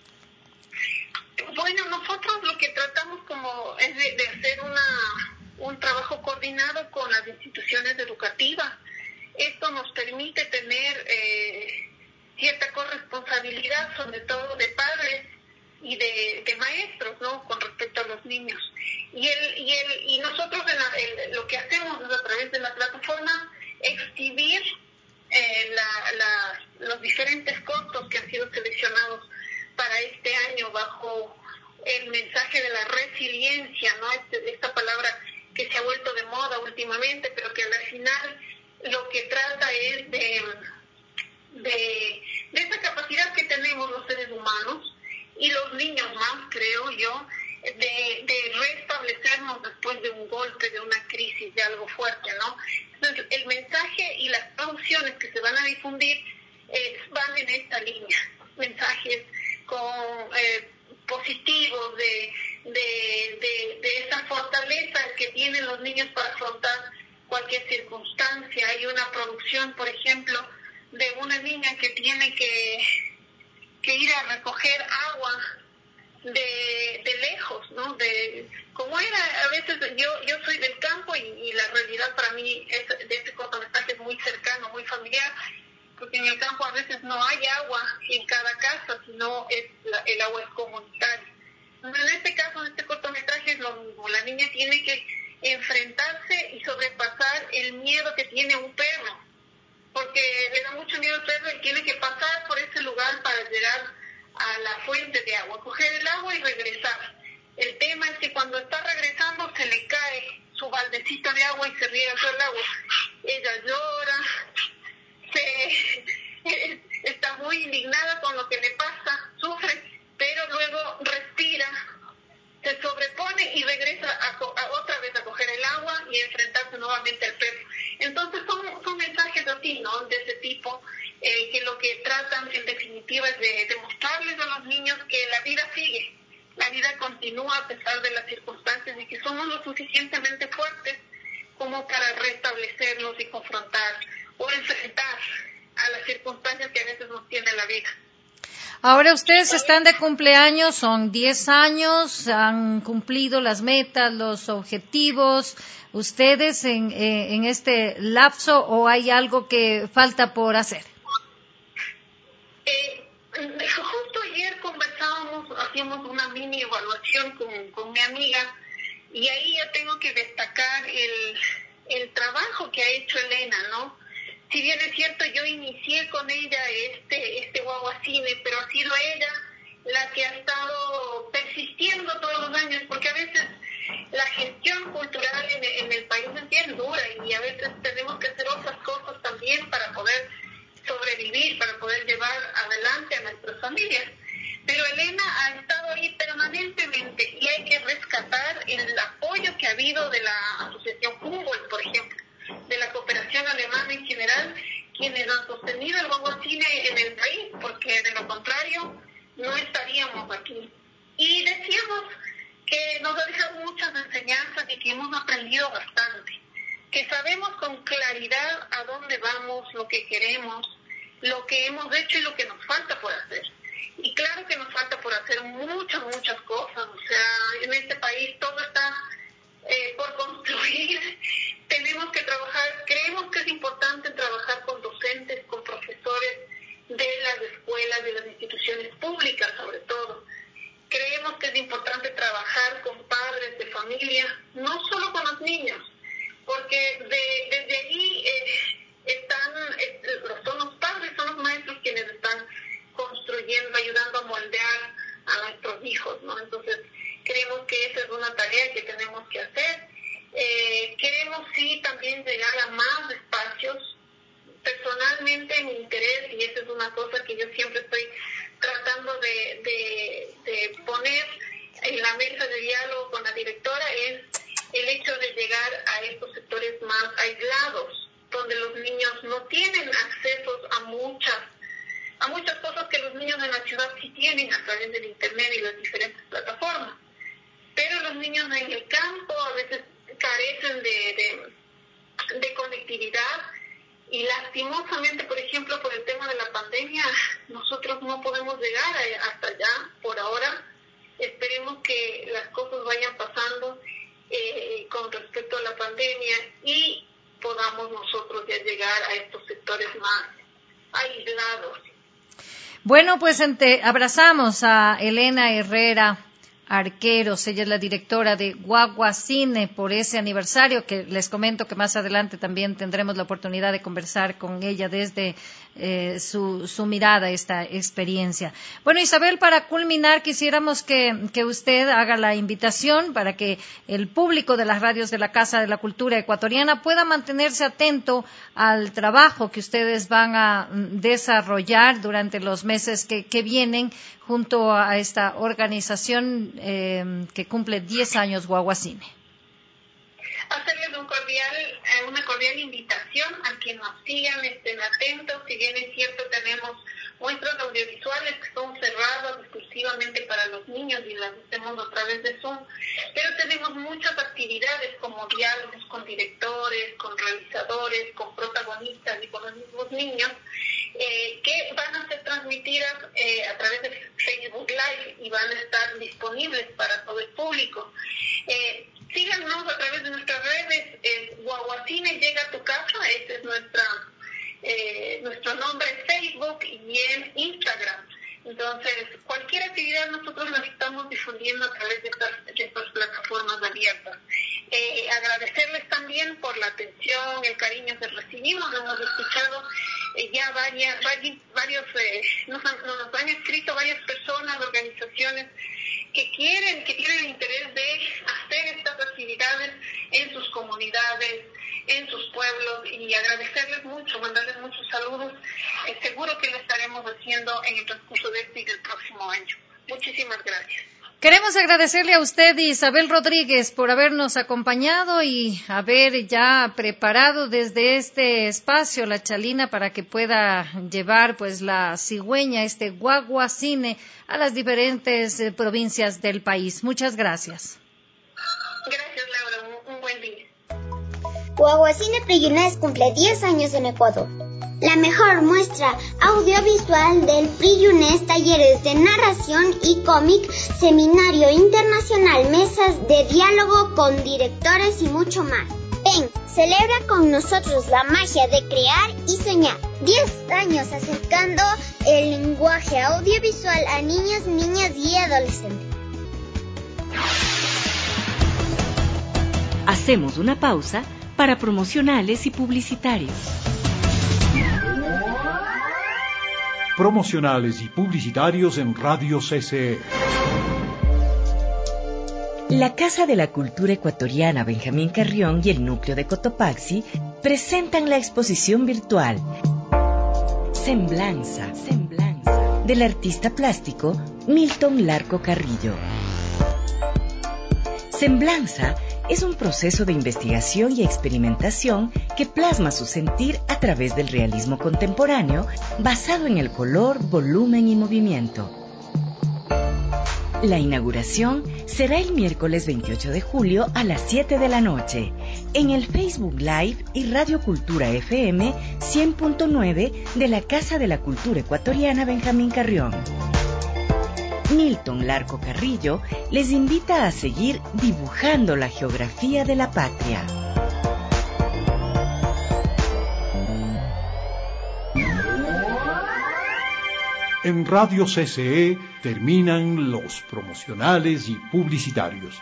Bueno, nosotros lo que tratamos como es de, de hacer una, un trabajo coordinado con las instituciones educativas. Esto nos permite tener eh, cierta corresponsabilidad, sobre todo de padres y de, de maestros, ¿no? Con respecto a los niños. Y el, y el, y nosotros en la, el, lo que hacemos es a través de la plataforma exhibir eh, la, la, los diferentes cortos que han sido seleccionados para este año bajo el mensaje de la resiliencia, ¿no? Este, esta palabra que se ha vuelto de moda últimamente, pero que al final lo que trata es de, de, de esa capacidad que tenemos los seres humanos y los niños más, creo yo, de, de restablecernos después de un golpe, de una crisis, de algo fuerte, ¿no? Entonces, el mensaje y las producciones que se van a difundir eh, van en esta línea, mensajes con eh, positivos de, de, de, de esa fortaleza que tienen los niños para afrontar cualquier circunstancia. Hay una producción, por ejemplo, de una niña que tiene que, que ir a recoger agua de, de lejos, ¿no? De, como era, a veces yo yo soy del campo y, y la realidad para mí es, de este cortometraje es muy cercano, muy familiar, porque en el campo a veces no hay agua en cada casa, sino es la, el agua es comunitaria. Entonces, en este caso, en este cortometraje es lo mismo. La niña tiene que enfrentarse y sobrepasar el miedo que tiene un perro, porque le da mucho miedo al perro y tiene que pasar por ese lugar para llegar a la fuente de agua, coger el agua y regresar. El tema es que cuando está regresando se le cae su baldecito de agua y se riega todo el agua. Ella llora, se, está muy indignada con lo que le pasa, sufre, pero luego respira, se sobrepone y regresa a, a otra vez a coger el agua y enfrentarse nuevamente al perro. Entonces son, son mensajes así, ¿no? De ese tipo, eh, que lo que tratan en definitiva es de demostrarles a los niños que la vida sigue, la vida continúa a pesar de las circunstancias y que somos lo suficientemente fuertes como para restablecernos y confrontar o enfrentar a las circunstancias que a veces nos tiene la vida. Ahora ustedes están de cumpleaños, son diez años, han cumplido las metas, los objetivos, ustedes en, eh, en este lapso, ¿o hay algo que falta por hacer? Eh, justo ayer conversábamos, hacíamos una mini evaluación con, con mi amiga, y ahí yo tengo que destacar el, el trabajo que ha hecho Elena, ¿no? Si bien es cierto, yo inicié con ella este, este Guaguacine, pero ha sido ella la que ha estado persistiendo todos los años, porque a veces la gestión cultural en, en el país es bien dura y a veces tenemos que hacer otras cosas también para poder sobrevivir, para poder llevar adelante a nuestras familias. Pero Elena ha estado ahí permanentemente y hay que rescatar el apoyo que ha habido de la Asociación Humboldt, por ejemplo, de la cooperación alemana en general, quienes han sostenido el Guaguacine en el país, porque de lo contrario no estaríamos aquí. Y decíamos que nos ha dejado muchas enseñanzas y que hemos aprendido bastante, que sabemos con claridad a dónde vamos, lo que queremos, lo que hemos hecho y lo que nos falta por hacer. Y claro que nos falta por hacer muchas, muchas cosas. O sea, en este país todo está eh, por construir. Tenemos que trabajar, creemos que es importante trabajar con docentes, con profesores de las escuelas, de las instituciones públicas sobre todo. Creemos que es importante trabajar con padres de familia, no solo con los niños, porque de, desde allí eh, están, eh, son los padres, son los maestros quienes están construyendo, ayudando a moldear a nuestros hijos, ¿no? Entonces, creemos que esa es una tarea que tenemos que hacer. Eh, queremos sí también llegar a más espacios. Personalmente mi interés, y esa es una cosa que yo siempre estoy tratando de, de, de poner en la mesa de diálogo con la directora, es el hecho de llegar a estos sectores más aislados, donde los niños no tienen acceso a muchas a muchas cosas que los niños de la ciudad sí tienen a través del internet y las diferentes plataformas. Pero los niños en el campo a veces carecen de, de, de conectividad y lastimosamente, por ejemplo, por el tema de la pandemia, nosotros no podemos llegar a, hasta allá por ahora. Esperemos que las cosas vayan pasando eh, con respecto a la pandemia y podamos nosotros ya llegar a estos sectores más aislados. Bueno, pues ente, abrazamos a Elena Herrera Arqueros, ella es la directora de Guaguacine, por ese aniversario que les comento que más adelante también tendremos la oportunidad de conversar con ella desde eh, su, su mirada, esta experiencia. Bueno, Isabel, para culminar quisiéramos que, que usted haga la invitación para que el público de las radios de la Casa de la Cultura Ecuatoriana pueda mantenerse atento al trabajo que ustedes van a desarrollar durante los meses que, que vienen junto a esta organización eh, que cumple diez años, Guaguacine. Hacerles un cordial, eh, una cordial invitación a que nos sigan, estén atentos. Si bien es cierto, tenemos muestras audiovisuales que son cerradas exclusivamente para los niños y las hacemos a través de Zoom, pero tenemos muchas actividades como diálogos con directores, con realizadores, con protagonistas y con los mismos niños, eh, que van a ser transmitidas eh, a través de Facebook Live y van a estar disponibles para todo el público. Eh, síganos a través de nuestras redes, eh, Guaguacine llega a tu casa, ese es nuestra eh, nuestro nombre en Facebook y en Instagram. Entonces, cualquier actividad nosotros la estamos difundiendo a través de estas, de estas plataformas abiertas. Eh, agradecerles también por la atención, el cariño que recibimos. Hemos escuchado eh, ya varias, varios, varios eh, nos, han, nos han escrito varias personas, organizaciones que quieren, que tienen interés de hacer estas actividades en sus comunidades, en sus pueblos, y agradecerles mucho, mandarles muchos saludos. Eh, seguro que lo estaremos haciendo en el transcurso de este y del próximo año. Muchísimas gracias. Queremos agradecerle a usted, Isabel Rodríguez, por habernos acompañado y haber ya preparado desde este espacio la chalina para que pueda llevar pues la cigüeña, este Guaguacine, a las diferentes eh, provincias del país. Muchas gracias. Gracias, Laura. Un, un buen día. Guaguacine Preyunés cumple diez años en Ecuador. la mejor muestra audiovisual del PRIUNES, talleres de narración y cómic, seminario internacional, mesas de diálogo con directores y mucho más. Ven, celebra con nosotros la magia de crear y soñar. diez años acercando el lenguaje audiovisual a niños, niñas y adolescentes. Hacemos una pausa para promocionales y publicitarios. Promocionales y publicitarios en Radio C C E. La Casa de la Cultura Ecuatoriana Benjamín Carrión y el Núcleo de Cotopaxi presentan la exposición virtual Semblanza, Semblanza del artista plástico Milton Larco Carrillo. Semblanza es un proceso de investigación y experimentación que plasma su sentir a través del realismo contemporáneo basado en el color, volumen y movimiento. La inauguración será el miércoles veintiocho de julio a las siete de la noche en el Facebook Live y Radio Cultura F M cien punto nueve de la Casa de la Cultura Ecuatoriana Benjamín Carrión. Milton Larco Carrillo les invita a seguir dibujando la geografía de la patria. En Radio C C E terminan los promocionales y publicitarios.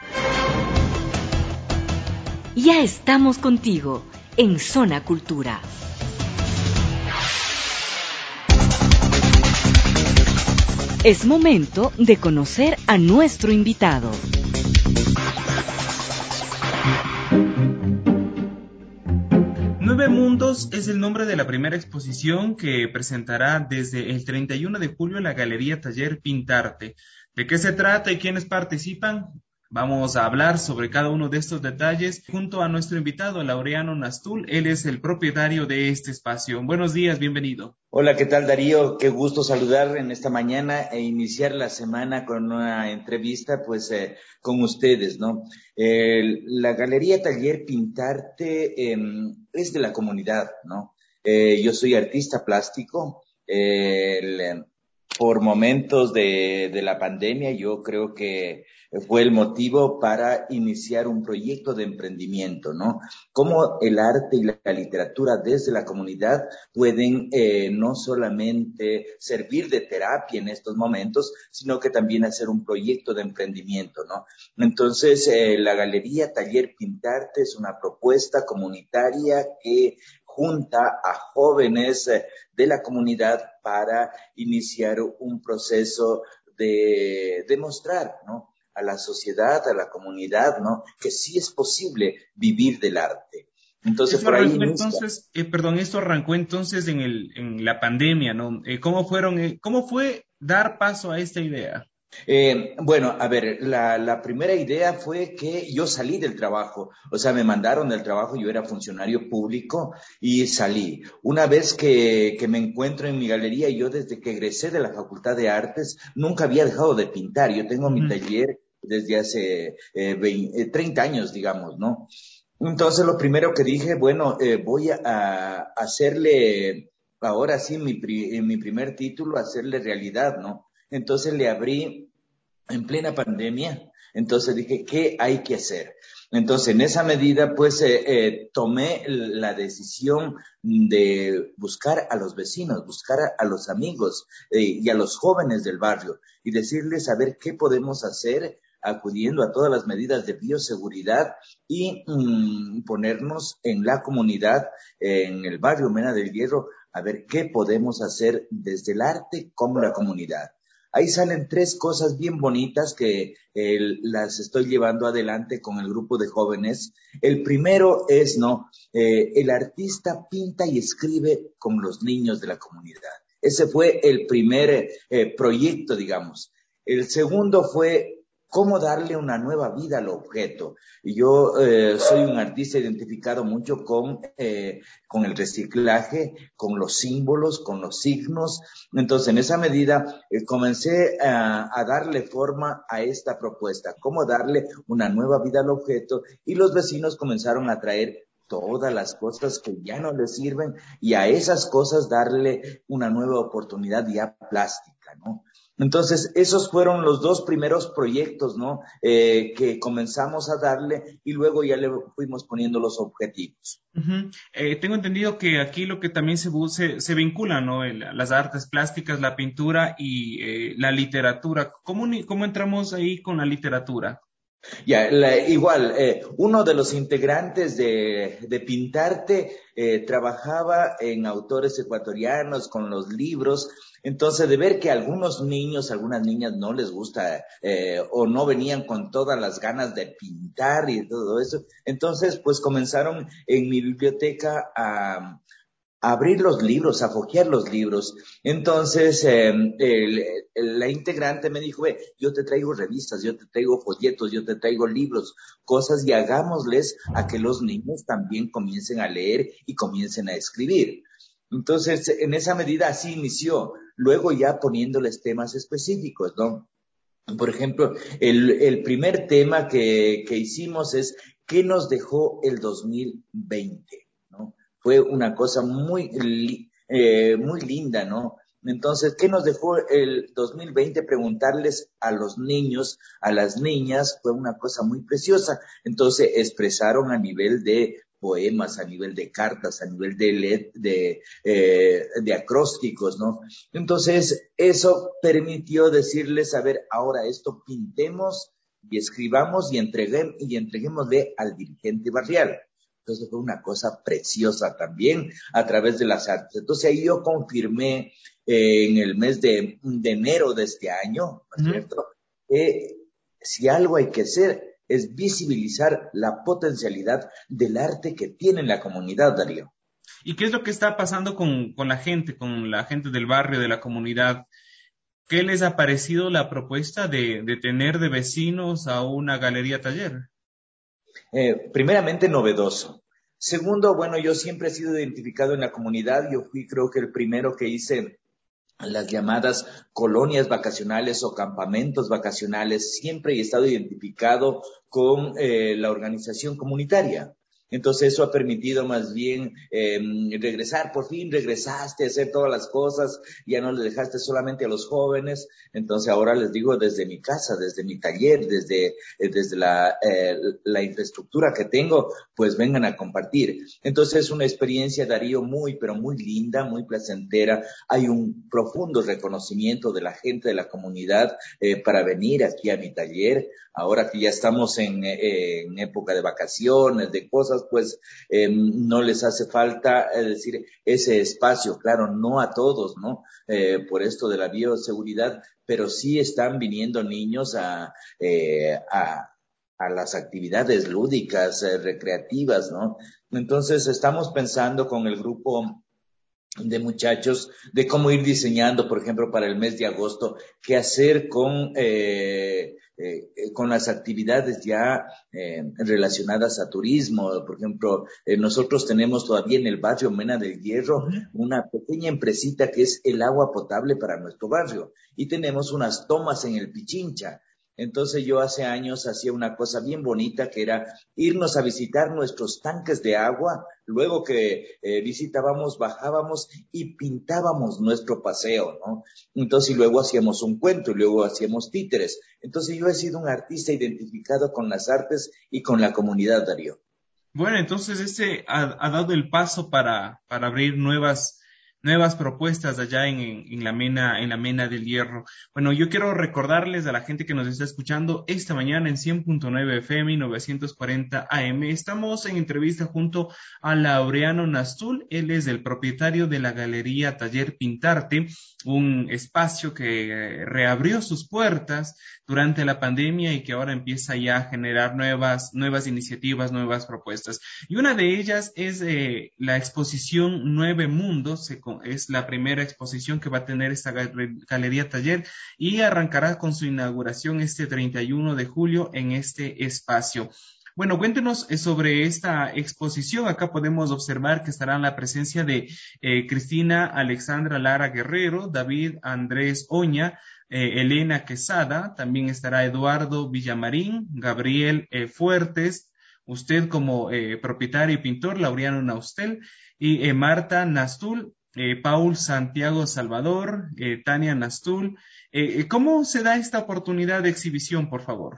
Ya estamos contigo en Zona Cultura. Es momento de conocer a nuestro invitado. Nueve Mundos es el nombre de la primera exposición que presentará desde el treinta y uno de julio en la Galería Taller Pintarte. ¿De qué se trata y quiénes participan? Vamos a hablar sobre cada uno de estos detalles junto a nuestro invitado, Laureano Nastul. Él es el propietario de este espacio. Buenos días, bienvenido. Hola, ¿qué tal, Darío? Qué gusto saludar en esta mañana e iniciar la semana con una entrevista, pues, eh, con ustedes, ¿no? Eh, la Galería Taller Pintarte eh, es de la comunidad, ¿no? Eh, yo soy artista plástico. Eh, el, por momentos de, de la pandemia, yo creo que fue el motivo para iniciar un proyecto de emprendimiento, ¿no? Cómo el arte y la literatura desde la comunidad pueden eh, no solamente servir de terapia en estos momentos, sino que también hacer un proyecto de emprendimiento, ¿no? Entonces, eh, la Galería Taller Pintarte es una propuesta comunitaria que junta a jóvenes eh, de la comunidad para iniciar un proceso de demostrar, ¿no?, a la sociedad, a la comunidad, ¿no?, que sí es posible vivir del arte. Entonces, esto por ahí arrancó entonces, eh, perdón, esto arrancó entonces en el en la pandemia, ¿no? Eh, ¿Cómo fueron, eh, cómo fue dar paso a esta idea? Eh, bueno, a ver, la, la primera idea fue que yo salí del trabajo, o sea, me mandaron del trabajo, yo era funcionario público y salí. Una vez que, que me encuentro en mi galería, yo desde que egresé de la Facultad de Artes, nunca había dejado de pintar. Yo tengo mi taller desde hace eh, veinte, treinta años, digamos, ¿no? Entonces, lo primero que dije, bueno, eh, voy a, a hacerle, ahora sí, mi, pri, mi primer título, hacerle realidad, ¿no? Entonces le abrí en plena pandemia, entonces dije, ¿qué hay que hacer? Entonces, en esa medida, pues, eh, eh, tomé la decisión de buscar a los vecinos, buscar a, a los amigos eh, y a los jóvenes del barrio y decirles a ver qué podemos hacer acudiendo a todas las medidas de bioseguridad y mmm, ponernos en la comunidad, eh, en el barrio Mena del Hierro, a ver qué podemos hacer desde el arte como la comunidad. Ahí salen tres cosas bien bonitas que eh, las estoy llevando adelante con el grupo de jóvenes. El primero es, ¿no? Eh, el artista pinta y escribe con los niños de la comunidad. Ese fue el primer eh, proyecto, digamos. El segundo fue cómo darle una nueva vida al objeto. Y yo eh, soy un artista identificado mucho con, eh, con el reciclaje, con los símbolos, con los signos. Entonces, en esa medida, eh, comencé a, a darle forma a esta propuesta, cómo darle una nueva vida al objeto, y los vecinos comenzaron a traer todas las cosas que ya no les sirven y a esas cosas darle una nueva oportunidad ya plástica, ¿no? Entonces, esos fueron los dos primeros proyectos, ¿no? Eh, que comenzamos a darle y luego ya le fuimos poniendo los objetivos. Uh-huh. Eh, tengo entendido que aquí lo que también se, se, se vincula, ¿no? El, las artes plásticas, la pintura y eh, la literatura. ¿Cómo, ¿Cómo entramos ahí con la literatura? Ya, la, igual, eh, uno de los integrantes de, de Pintarte eh, trabajaba en autores ecuatorianos con los libros. Entonces, de ver que a algunos niños, algunas niñas no les gusta eh, o no venían con todas las ganas de pintar y todo eso, entonces pues comenzaron en mi biblioteca a, a abrir los libros, a fojear los libros. Entonces, eh, el, el, la integrante me dijo, ve, yo te traigo revistas, yo te traigo folletos, yo te traigo libros, cosas, y hagámosles a que los niños también comiencen a leer y comiencen a escribir. Entonces, en esa medida así inició, luego ya poniéndoles temas específicos, ¿no? Por ejemplo, el, el primer tema que, que hicimos es, ¿qué nos dejó el dos mil veinte? ¿No? Fue una cosa muy, eh, muy linda, ¿no? Entonces, ¿qué nos dejó el dos mil veinte? Preguntarles a los niños, a las niñas, fue una cosa muy preciosa. Entonces, expresaron a nivel de poemas, a nivel de cartas, a nivel de, let, de, eh, de acrósticos, ¿no? Entonces, eso permitió decirles, a ver, ahora esto pintemos y escribamos y, entreguem, y entreguémosle al dirigente barrial. Entonces, fue una cosa preciosa también a través de las artes. Entonces, ahí yo confirmé eh, en el mes de, de enero de este año, ¿no es cierto? Que si algo hay que hacer es visibilizar la potencialidad del arte que tiene la comunidad, Darío. ¿Y qué es lo que está pasando con, con la gente, con la gente del barrio, de la comunidad? ¿Qué les ha parecido la propuesta de, de tener de vecinos a una galería taller? Eh, primeramente, novedoso. Segundo, bueno, yo siempre he sido identificado en la comunidad. Yo fui, creo que el primero que hice las llamadas colonias vacacionales o campamentos vacacionales. Siempre he estado identificado con eh, la organización comunitaria. Entonces eso ha permitido más bien eh, regresar, por fin regresaste a hacer todas las cosas, ya no le dejaste solamente a los jóvenes. Entonces ahora les digo desde mi casa, desde mi taller, desde, eh, desde la, eh, la infraestructura que tengo, pues vengan a compartir. Entonces es una experiencia, Darío, muy, pero muy linda, muy placentera. Hay un profundo reconocimiento de la gente de la comunidad eh, para venir aquí a mi taller. Ahora que ya estamos en, eh, en época de vacaciones, de cosas, pues eh, no les hace falta eh, decir ese espacio, claro, no a todos, ¿no? Eh, por esto de la bioseguridad, pero sí están viniendo niños a, eh, a, a las actividades lúdicas, eh, recreativas, ¿no? Entonces estamos pensando con el grupo de muchachos, de cómo ir diseñando, por ejemplo, para el mes de agosto, qué hacer con, eh, eh, con las actividades ya eh, relacionadas a turismo. Por ejemplo, eh, nosotros tenemos todavía en el barrio Mena del Hierro una pequeña empresita que es el agua potable para nuestro barrio, y tenemos unas tomas en el Pichincha. Entonces yo hace años hacía una cosa bien bonita, que era irnos a visitar nuestros tanques de agua, luego que eh, visitábamos, bajábamos y pintábamos nuestro paseo, ¿no? Entonces y luego hacíamos un cuento y luego hacíamos títeres. Entonces yo he sido un artista identificado con las artes y con la comunidad, Darío. Bueno, entonces este ha, ha dado el paso para, para abrir nuevas nuevas propuestas allá en, en, la mena, en la Mena del Hierro. Bueno, yo quiero recordarles a la gente que nos está escuchando esta mañana en cien punto nueve F M y novecientos cuarenta A M. Estamos en entrevista junto a Laureano Nastul. Él es el propietario de la Galería Taller Pintarte, un espacio que reabrió sus puertas durante la pandemia y que ahora empieza ya a generar nuevas, nuevas iniciativas, nuevas propuestas. Y una de ellas es eh, la exposición Nueve Mundos. Se es la primera exposición que va a tener esta Galería Taller y arrancará con su inauguración este treinta y uno de julio en este espacio. Bueno, cuéntenos sobre esta exposición. Acá podemos observar que estará la presencia de eh, Cristina Alexandra Lara Guerrero, David Andrés Oña, eh, Elena Quesada, también estará Eduardo Villamarín, Gabriel eh, Fuertes, usted como eh, propietario y pintor, Laureano Naustel, y eh, Marta Nastul, eh, Paul Santiago Salvador, eh, Tania Nastul. Eh, ¿Cómo se da esta oportunidad de exhibición, por favor?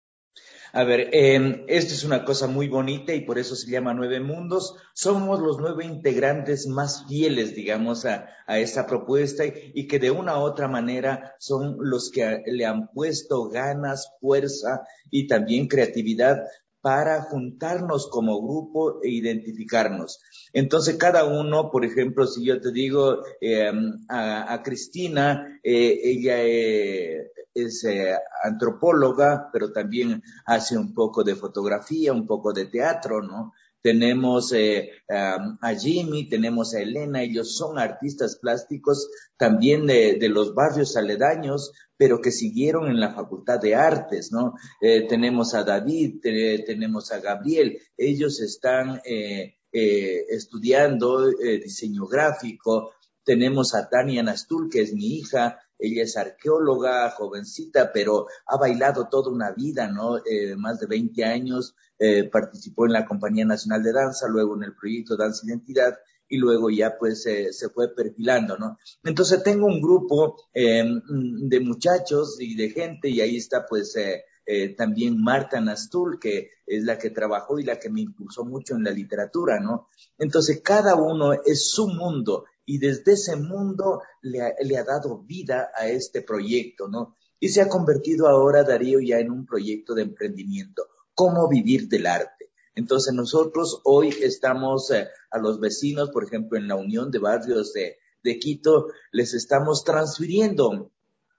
A ver, eh, esto es una cosa muy bonita y por eso se llama Nueve Mundos. Somos los nueve integrantes más fieles, digamos, a, a esta propuesta y, y que de una u otra manera son los que le han puesto ganas, fuerza y también creatividad para juntarnos como grupo e identificarnos. Entonces, cada uno, por ejemplo, si yo te digo eh, a, a Cristina, eh, ella eh, es eh, antropóloga, pero también hace un poco de fotografía, un poco de teatro, ¿no? Tenemos eh, um, a Jimmy, tenemos a Elena, ellos son artistas plásticos también de, de los barrios aledaños, pero que siguieron en la Facultad de Artes, ¿no? Eh, tenemos a David, te, tenemos a Gabriel, ellos están eh, eh, estudiando eh, diseño gráfico. Tenemos a Tania Nastul, que es mi hija, ella es arqueóloga, jovencita, pero ha bailado toda una vida, ¿no? Eh, más de veinte años, eh, participó en la Compañía Nacional de Danza, luego en el proyecto Danza Identidad, y luego ya pues eh, se fue perfilando, ¿no? Entonces tengo un grupo eh, de muchachos y de gente, y ahí está pues eh, eh, también Marta Nastul, que es la que trabajó y la que me impulsó mucho en la literatura, ¿no? Entonces cada uno es su mundo, y desde ese mundo le ha, le ha dado vida a este proyecto, ¿no? Y se ha convertido ahora, Darío, ya en un proyecto de emprendimiento. ¿Cómo vivir del arte? Entonces nosotros hoy estamos eh, a los vecinos, por ejemplo, en la Unión de Barrios de, de Quito, les estamos transfiriendo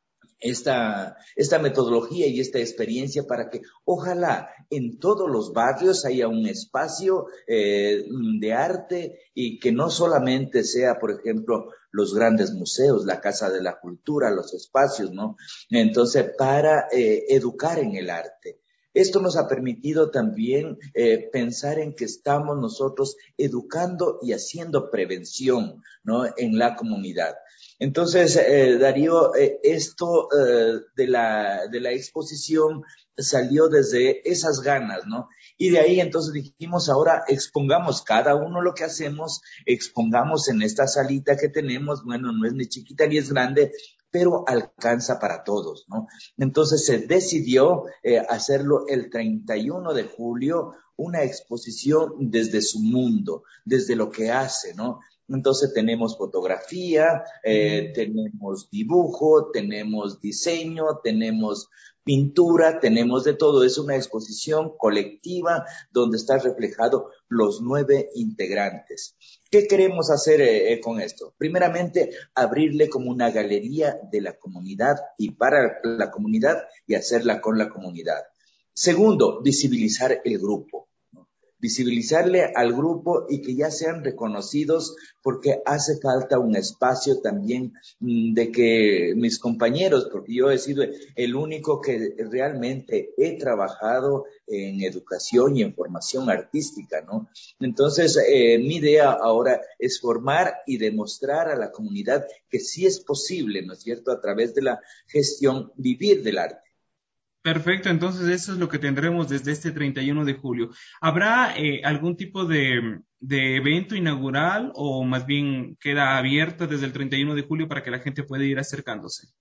esta, esta metodología y esta experiencia para que ojalá en todos los barrios haya un espacio eh, de arte, y que no solamente sea, por ejemplo, los grandes museos, la Casa de la Cultura, los espacios, ¿no? Entonces, para eh, educar en el arte. Esto nos ha permitido también eh, pensar en que estamos nosotros educando y haciendo prevención, ¿no? En la comunidad. Entonces, eh, Darío, eh, esto eh, de la, de la exposición salió desde esas ganas, ¿no? Y de ahí entonces dijimos, ahora expongamos cada uno lo que hacemos, expongamos en esta salita que tenemos, bueno, no es ni chiquita ni es grande, pero alcanza para todos, ¿no? Entonces se decidió eh, hacerlo el treinta y uno de julio, una exposición desde su mundo, desde lo que hace, ¿no? Entonces tenemos fotografía, eh, tenemos dibujo, tenemos diseño, tenemos pintura, tenemos de todo. Es una exposición colectiva donde están reflejados los nueve integrantes. ¿Qué queremos hacer eh, con esto? Primeramente, abrirle como una galería de la comunidad y para la comunidad, y hacerla con la comunidad. Segundo, visibilizar el grupo. Visibilizarle al grupo y que ya sean reconocidos, porque hace falta un espacio también de que mis compañeros, porque yo he sido el único que realmente he trabajado en educación y en formación artística, ¿no? Entonces, eh, mi idea ahora es formar y demostrar a la comunidad que sí es posible, ¿no es cierto?, a través de la gestión, vivir del arte. Perfecto, entonces eso es lo que tendremos desde este treinta y uno de julio. ¿Habrá eh, algún tipo de, de evento inaugural, o más bien queda abierto desde el treinta y uno de julio para que la gente pueda ir acercándose?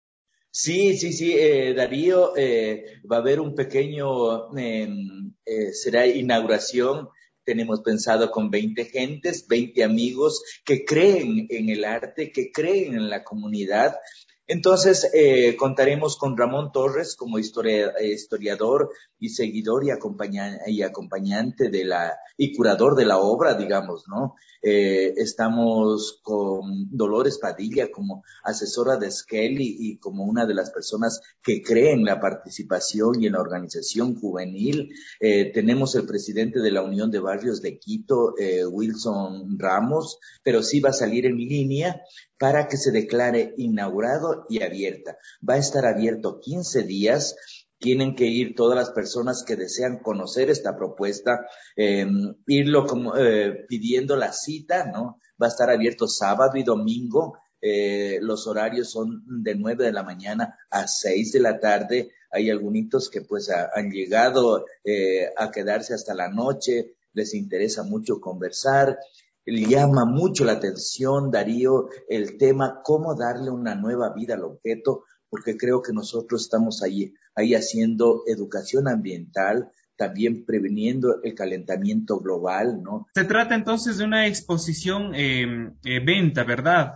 Sí, sí, sí, eh, Darío, eh, va a haber un pequeño, eh, eh, será inauguración. Tenemos pensado con veinte gentes, veinte amigos que creen en el arte, que creen en la comunidad. Entonces, eh, contaremos con Ramón Torres como historia, historiador y seguidor y, acompaña, y acompañante de la, y curador de la obra, digamos, ¿no? Eh, estamos con Dolores Padilla como asesora de Skelly y como una de las personas que cree en la participación y en la organización juvenil. Eh, tenemos el presidente de la Unión de Barrios de Quito, eh, Wilson Ramos, pero sí va a salir en línea para que se declare inaugurado y abierta. Va a estar abierto quince días. Tienen que ir todas las personas que desean conocer esta propuesta, eh, irlo como, eh, pidiendo la cita, ¿no? Va a estar abierto sábado y domingo. Eh, los horarios son de nueve de la mañana a seis de la tarde. hay algunos que pues a, han llegado eh, a quedarse hasta la noche, les interesa mucho conversar. Le llama mucho la atención, Darío, el tema cómo darle una nueva vida al objeto, porque creo que nosotros estamos ahí, ahí haciendo educación ambiental, también previniendo el calentamiento global, ¿no? Se trata entonces de una exposición eh, eh, venta, ¿verdad?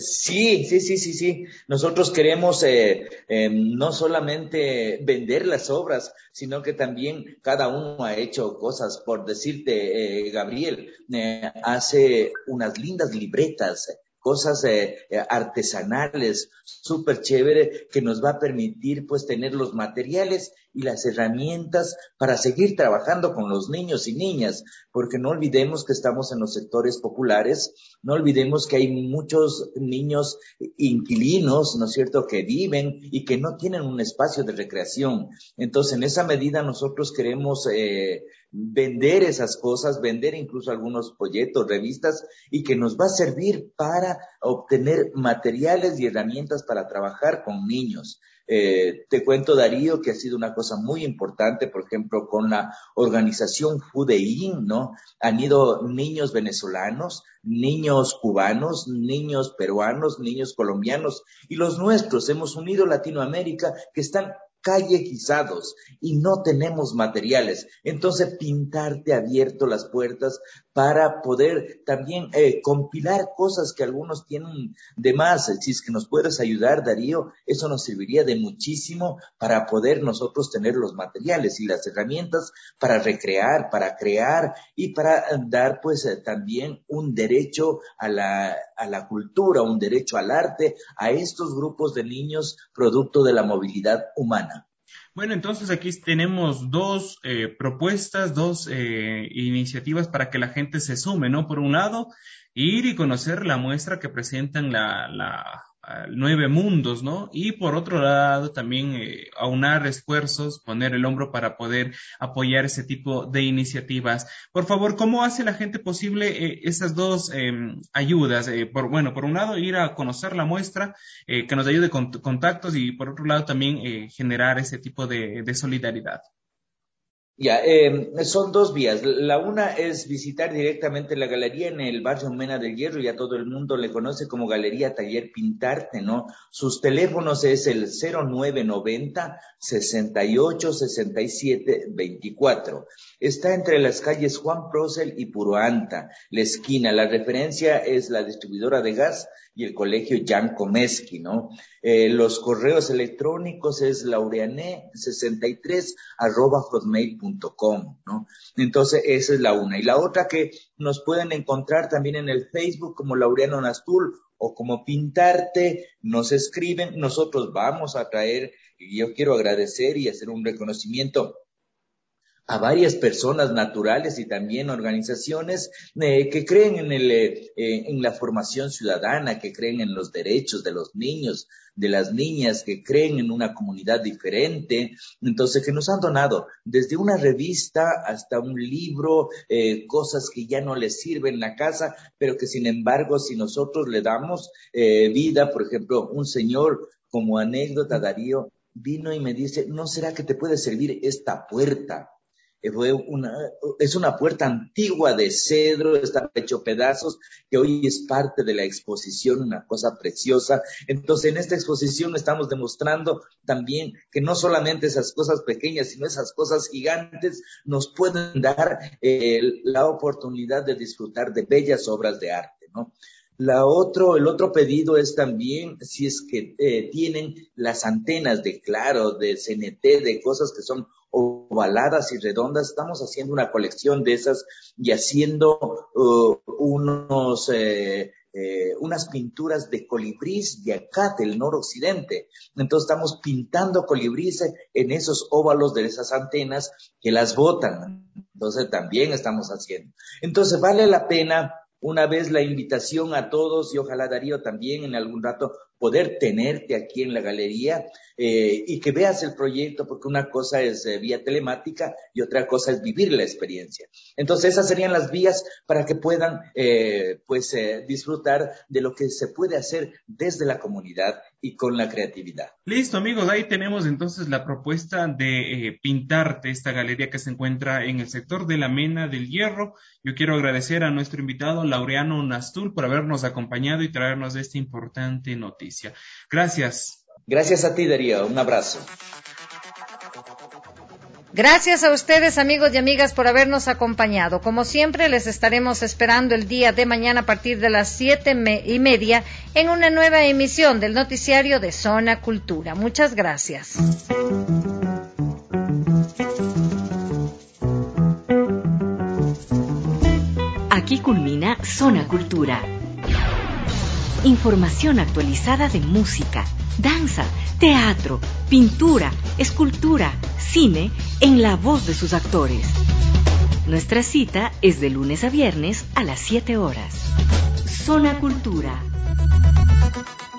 Sí, sí, sí, sí, sí. Nosotros queremos eh, eh, no solamente vender las obras, sino que también cada uno ha hecho cosas. Por decirte, eh, Gabriel, eh, hace unas lindas libretas, cosas eh, artesanales, súper chévere, que nos va a permitir pues tener los materiales y las herramientas para seguir trabajando con los niños y niñas, porque no olvidemos que estamos en los sectores populares, no olvidemos que hay muchos niños inquilinos, ¿no es cierto?, que viven y que no tienen un espacio de recreación. Entonces, en esa medida nosotros queremos eh, vender esas cosas, vender incluso algunos folletos, revistas, y que nos va a servir para obtener materiales y herramientas para trabajar con niños. Eh, te cuento, Darío, que ha sido una cosa muy importante, por ejemplo, con la organización Fudein, ¿no? Han ido niños venezolanos, niños cubanos, niños peruanos, niños colombianos, y los nuestros, hemos unido Latinoamérica, que están callejizados y no tenemos materiales. Entonces, pintarte ha abierto las puertas para poder también eh, compilar cosas que algunos tienen de más. Si es que nos puedes ayudar, Darío, eso nos serviría de muchísimo para poder nosotros tener los materiales y las herramientas para recrear, para crear y para dar pues eh, también un derecho a la, a la cultura, un derecho al arte, a estos grupos de niños producto de la movilidad humana. Bueno, entonces aquí tenemos dos eh, propuestas, dos eh, iniciativas para que la gente se sume, ¿no? Por un lado, ir y conocer la muestra que presentan la, la Nueve Mundos, ¿no? Y por otro lado, también eh, aunar esfuerzos, poner el hombro para poder apoyar ese tipo de iniciativas. Por favor, ¿cómo hace la gente posible eh, esas dos eh, ayudas? Eh, por, bueno, por un lado, ir a conocer la muestra, eh, que nos ayude con contactos, y por otro lado, también eh, generar ese tipo de, de solidaridad. Ya, eh, son dos vías. La una es visitar directamente la galería en el barrio Mena del Hierro, ya todo el mundo le conoce como Galería Taller Pintarte, ¿no? Sus teléfonos es el cero nueve noventa, sesenta y ocho, sesenta y siete, veinticuatro. Está entre las calles Juan Procel y Puroanta, la esquina. La referencia es la distribuidora de gas y el colegio Jan Comeski, ¿no? Eh, los correos electrónicos es laureane sesenta y tres arroba hotmail punto com, ¿no? Entonces, esa es la una. Y la otra, que nos pueden encontrar también en el Facebook como Laureano Nastul o como Pintarte, nos escriben, nosotros vamos a traer, y yo quiero agradecer y hacer un reconocimiento a varias personas naturales y también organizaciones eh, que creen en, el, eh, en la formación ciudadana, que creen en los derechos de los niños, de las niñas, que creen en una comunidad diferente. Entonces, que nos han donado desde una revista hasta un libro, eh, cosas que ya no les sirven en la casa, pero que sin embargo, si nosotros le damos eh, vida, por ejemplo, un señor, como anécdota, Darío, vino y me dice, ¿no será que te puede servir esta puerta? Fue una, es una puerta antigua de cedro, está hecho pedazos, que hoy es parte de la exposición, una cosa preciosa. Entonces, en esta exposición estamos demostrando también que no solamente esas cosas pequeñas, sino esas cosas gigantes nos pueden dar eh, la oportunidad de disfrutar de bellas obras de arte, ¿no? La otro, el otro pedido es también, si es que eh, tienen las antenas de Claro, de C N T, de cosas que son ovaladas y redondas, estamos haciendo una colección de esas y haciendo uh, unos eh, eh, unas pinturas de colibrís de acá, del noroccidente. Entonces estamos pintando colibrís en esos óvalos de esas antenas que las botan. Entonces también estamos haciendo. Entonces vale la pena. Una vez la invitación a todos, y ojalá Darío también en algún rato poder tenerte aquí en la galería eh, y que veas el proyecto, porque una cosa es eh, vía telemática y otra cosa es vivir la experiencia. Entonces esas serían las vías para que puedan eh, pues eh, disfrutar de lo que se puede hacer desde la comunidad y con la creatividad. Listo, amigos, ahí tenemos entonces la propuesta de eh, pintarte esta galería que se encuentra en el sector de la Mena del Hierro. Yo quiero agradecer a nuestro invitado Laureano Nastul por habernos acompañado y traernos esta importante noticia. Gracias. Gracias a ti, Darío. Un abrazo. Gracias a ustedes, amigos y amigas, por habernos acompañado. Como siempre, les estaremos esperando el día de mañana a partir de las siete y media en una nueva emisión del noticiario de Zona Cultura. Muchas gracias. Aquí culmina Zona Cultura. Información actualizada de música, danza, teatro, pintura, escultura, cine, en la voz de sus actores. Nuestra cita es de lunes a viernes a las siete horas. Zona Cultura.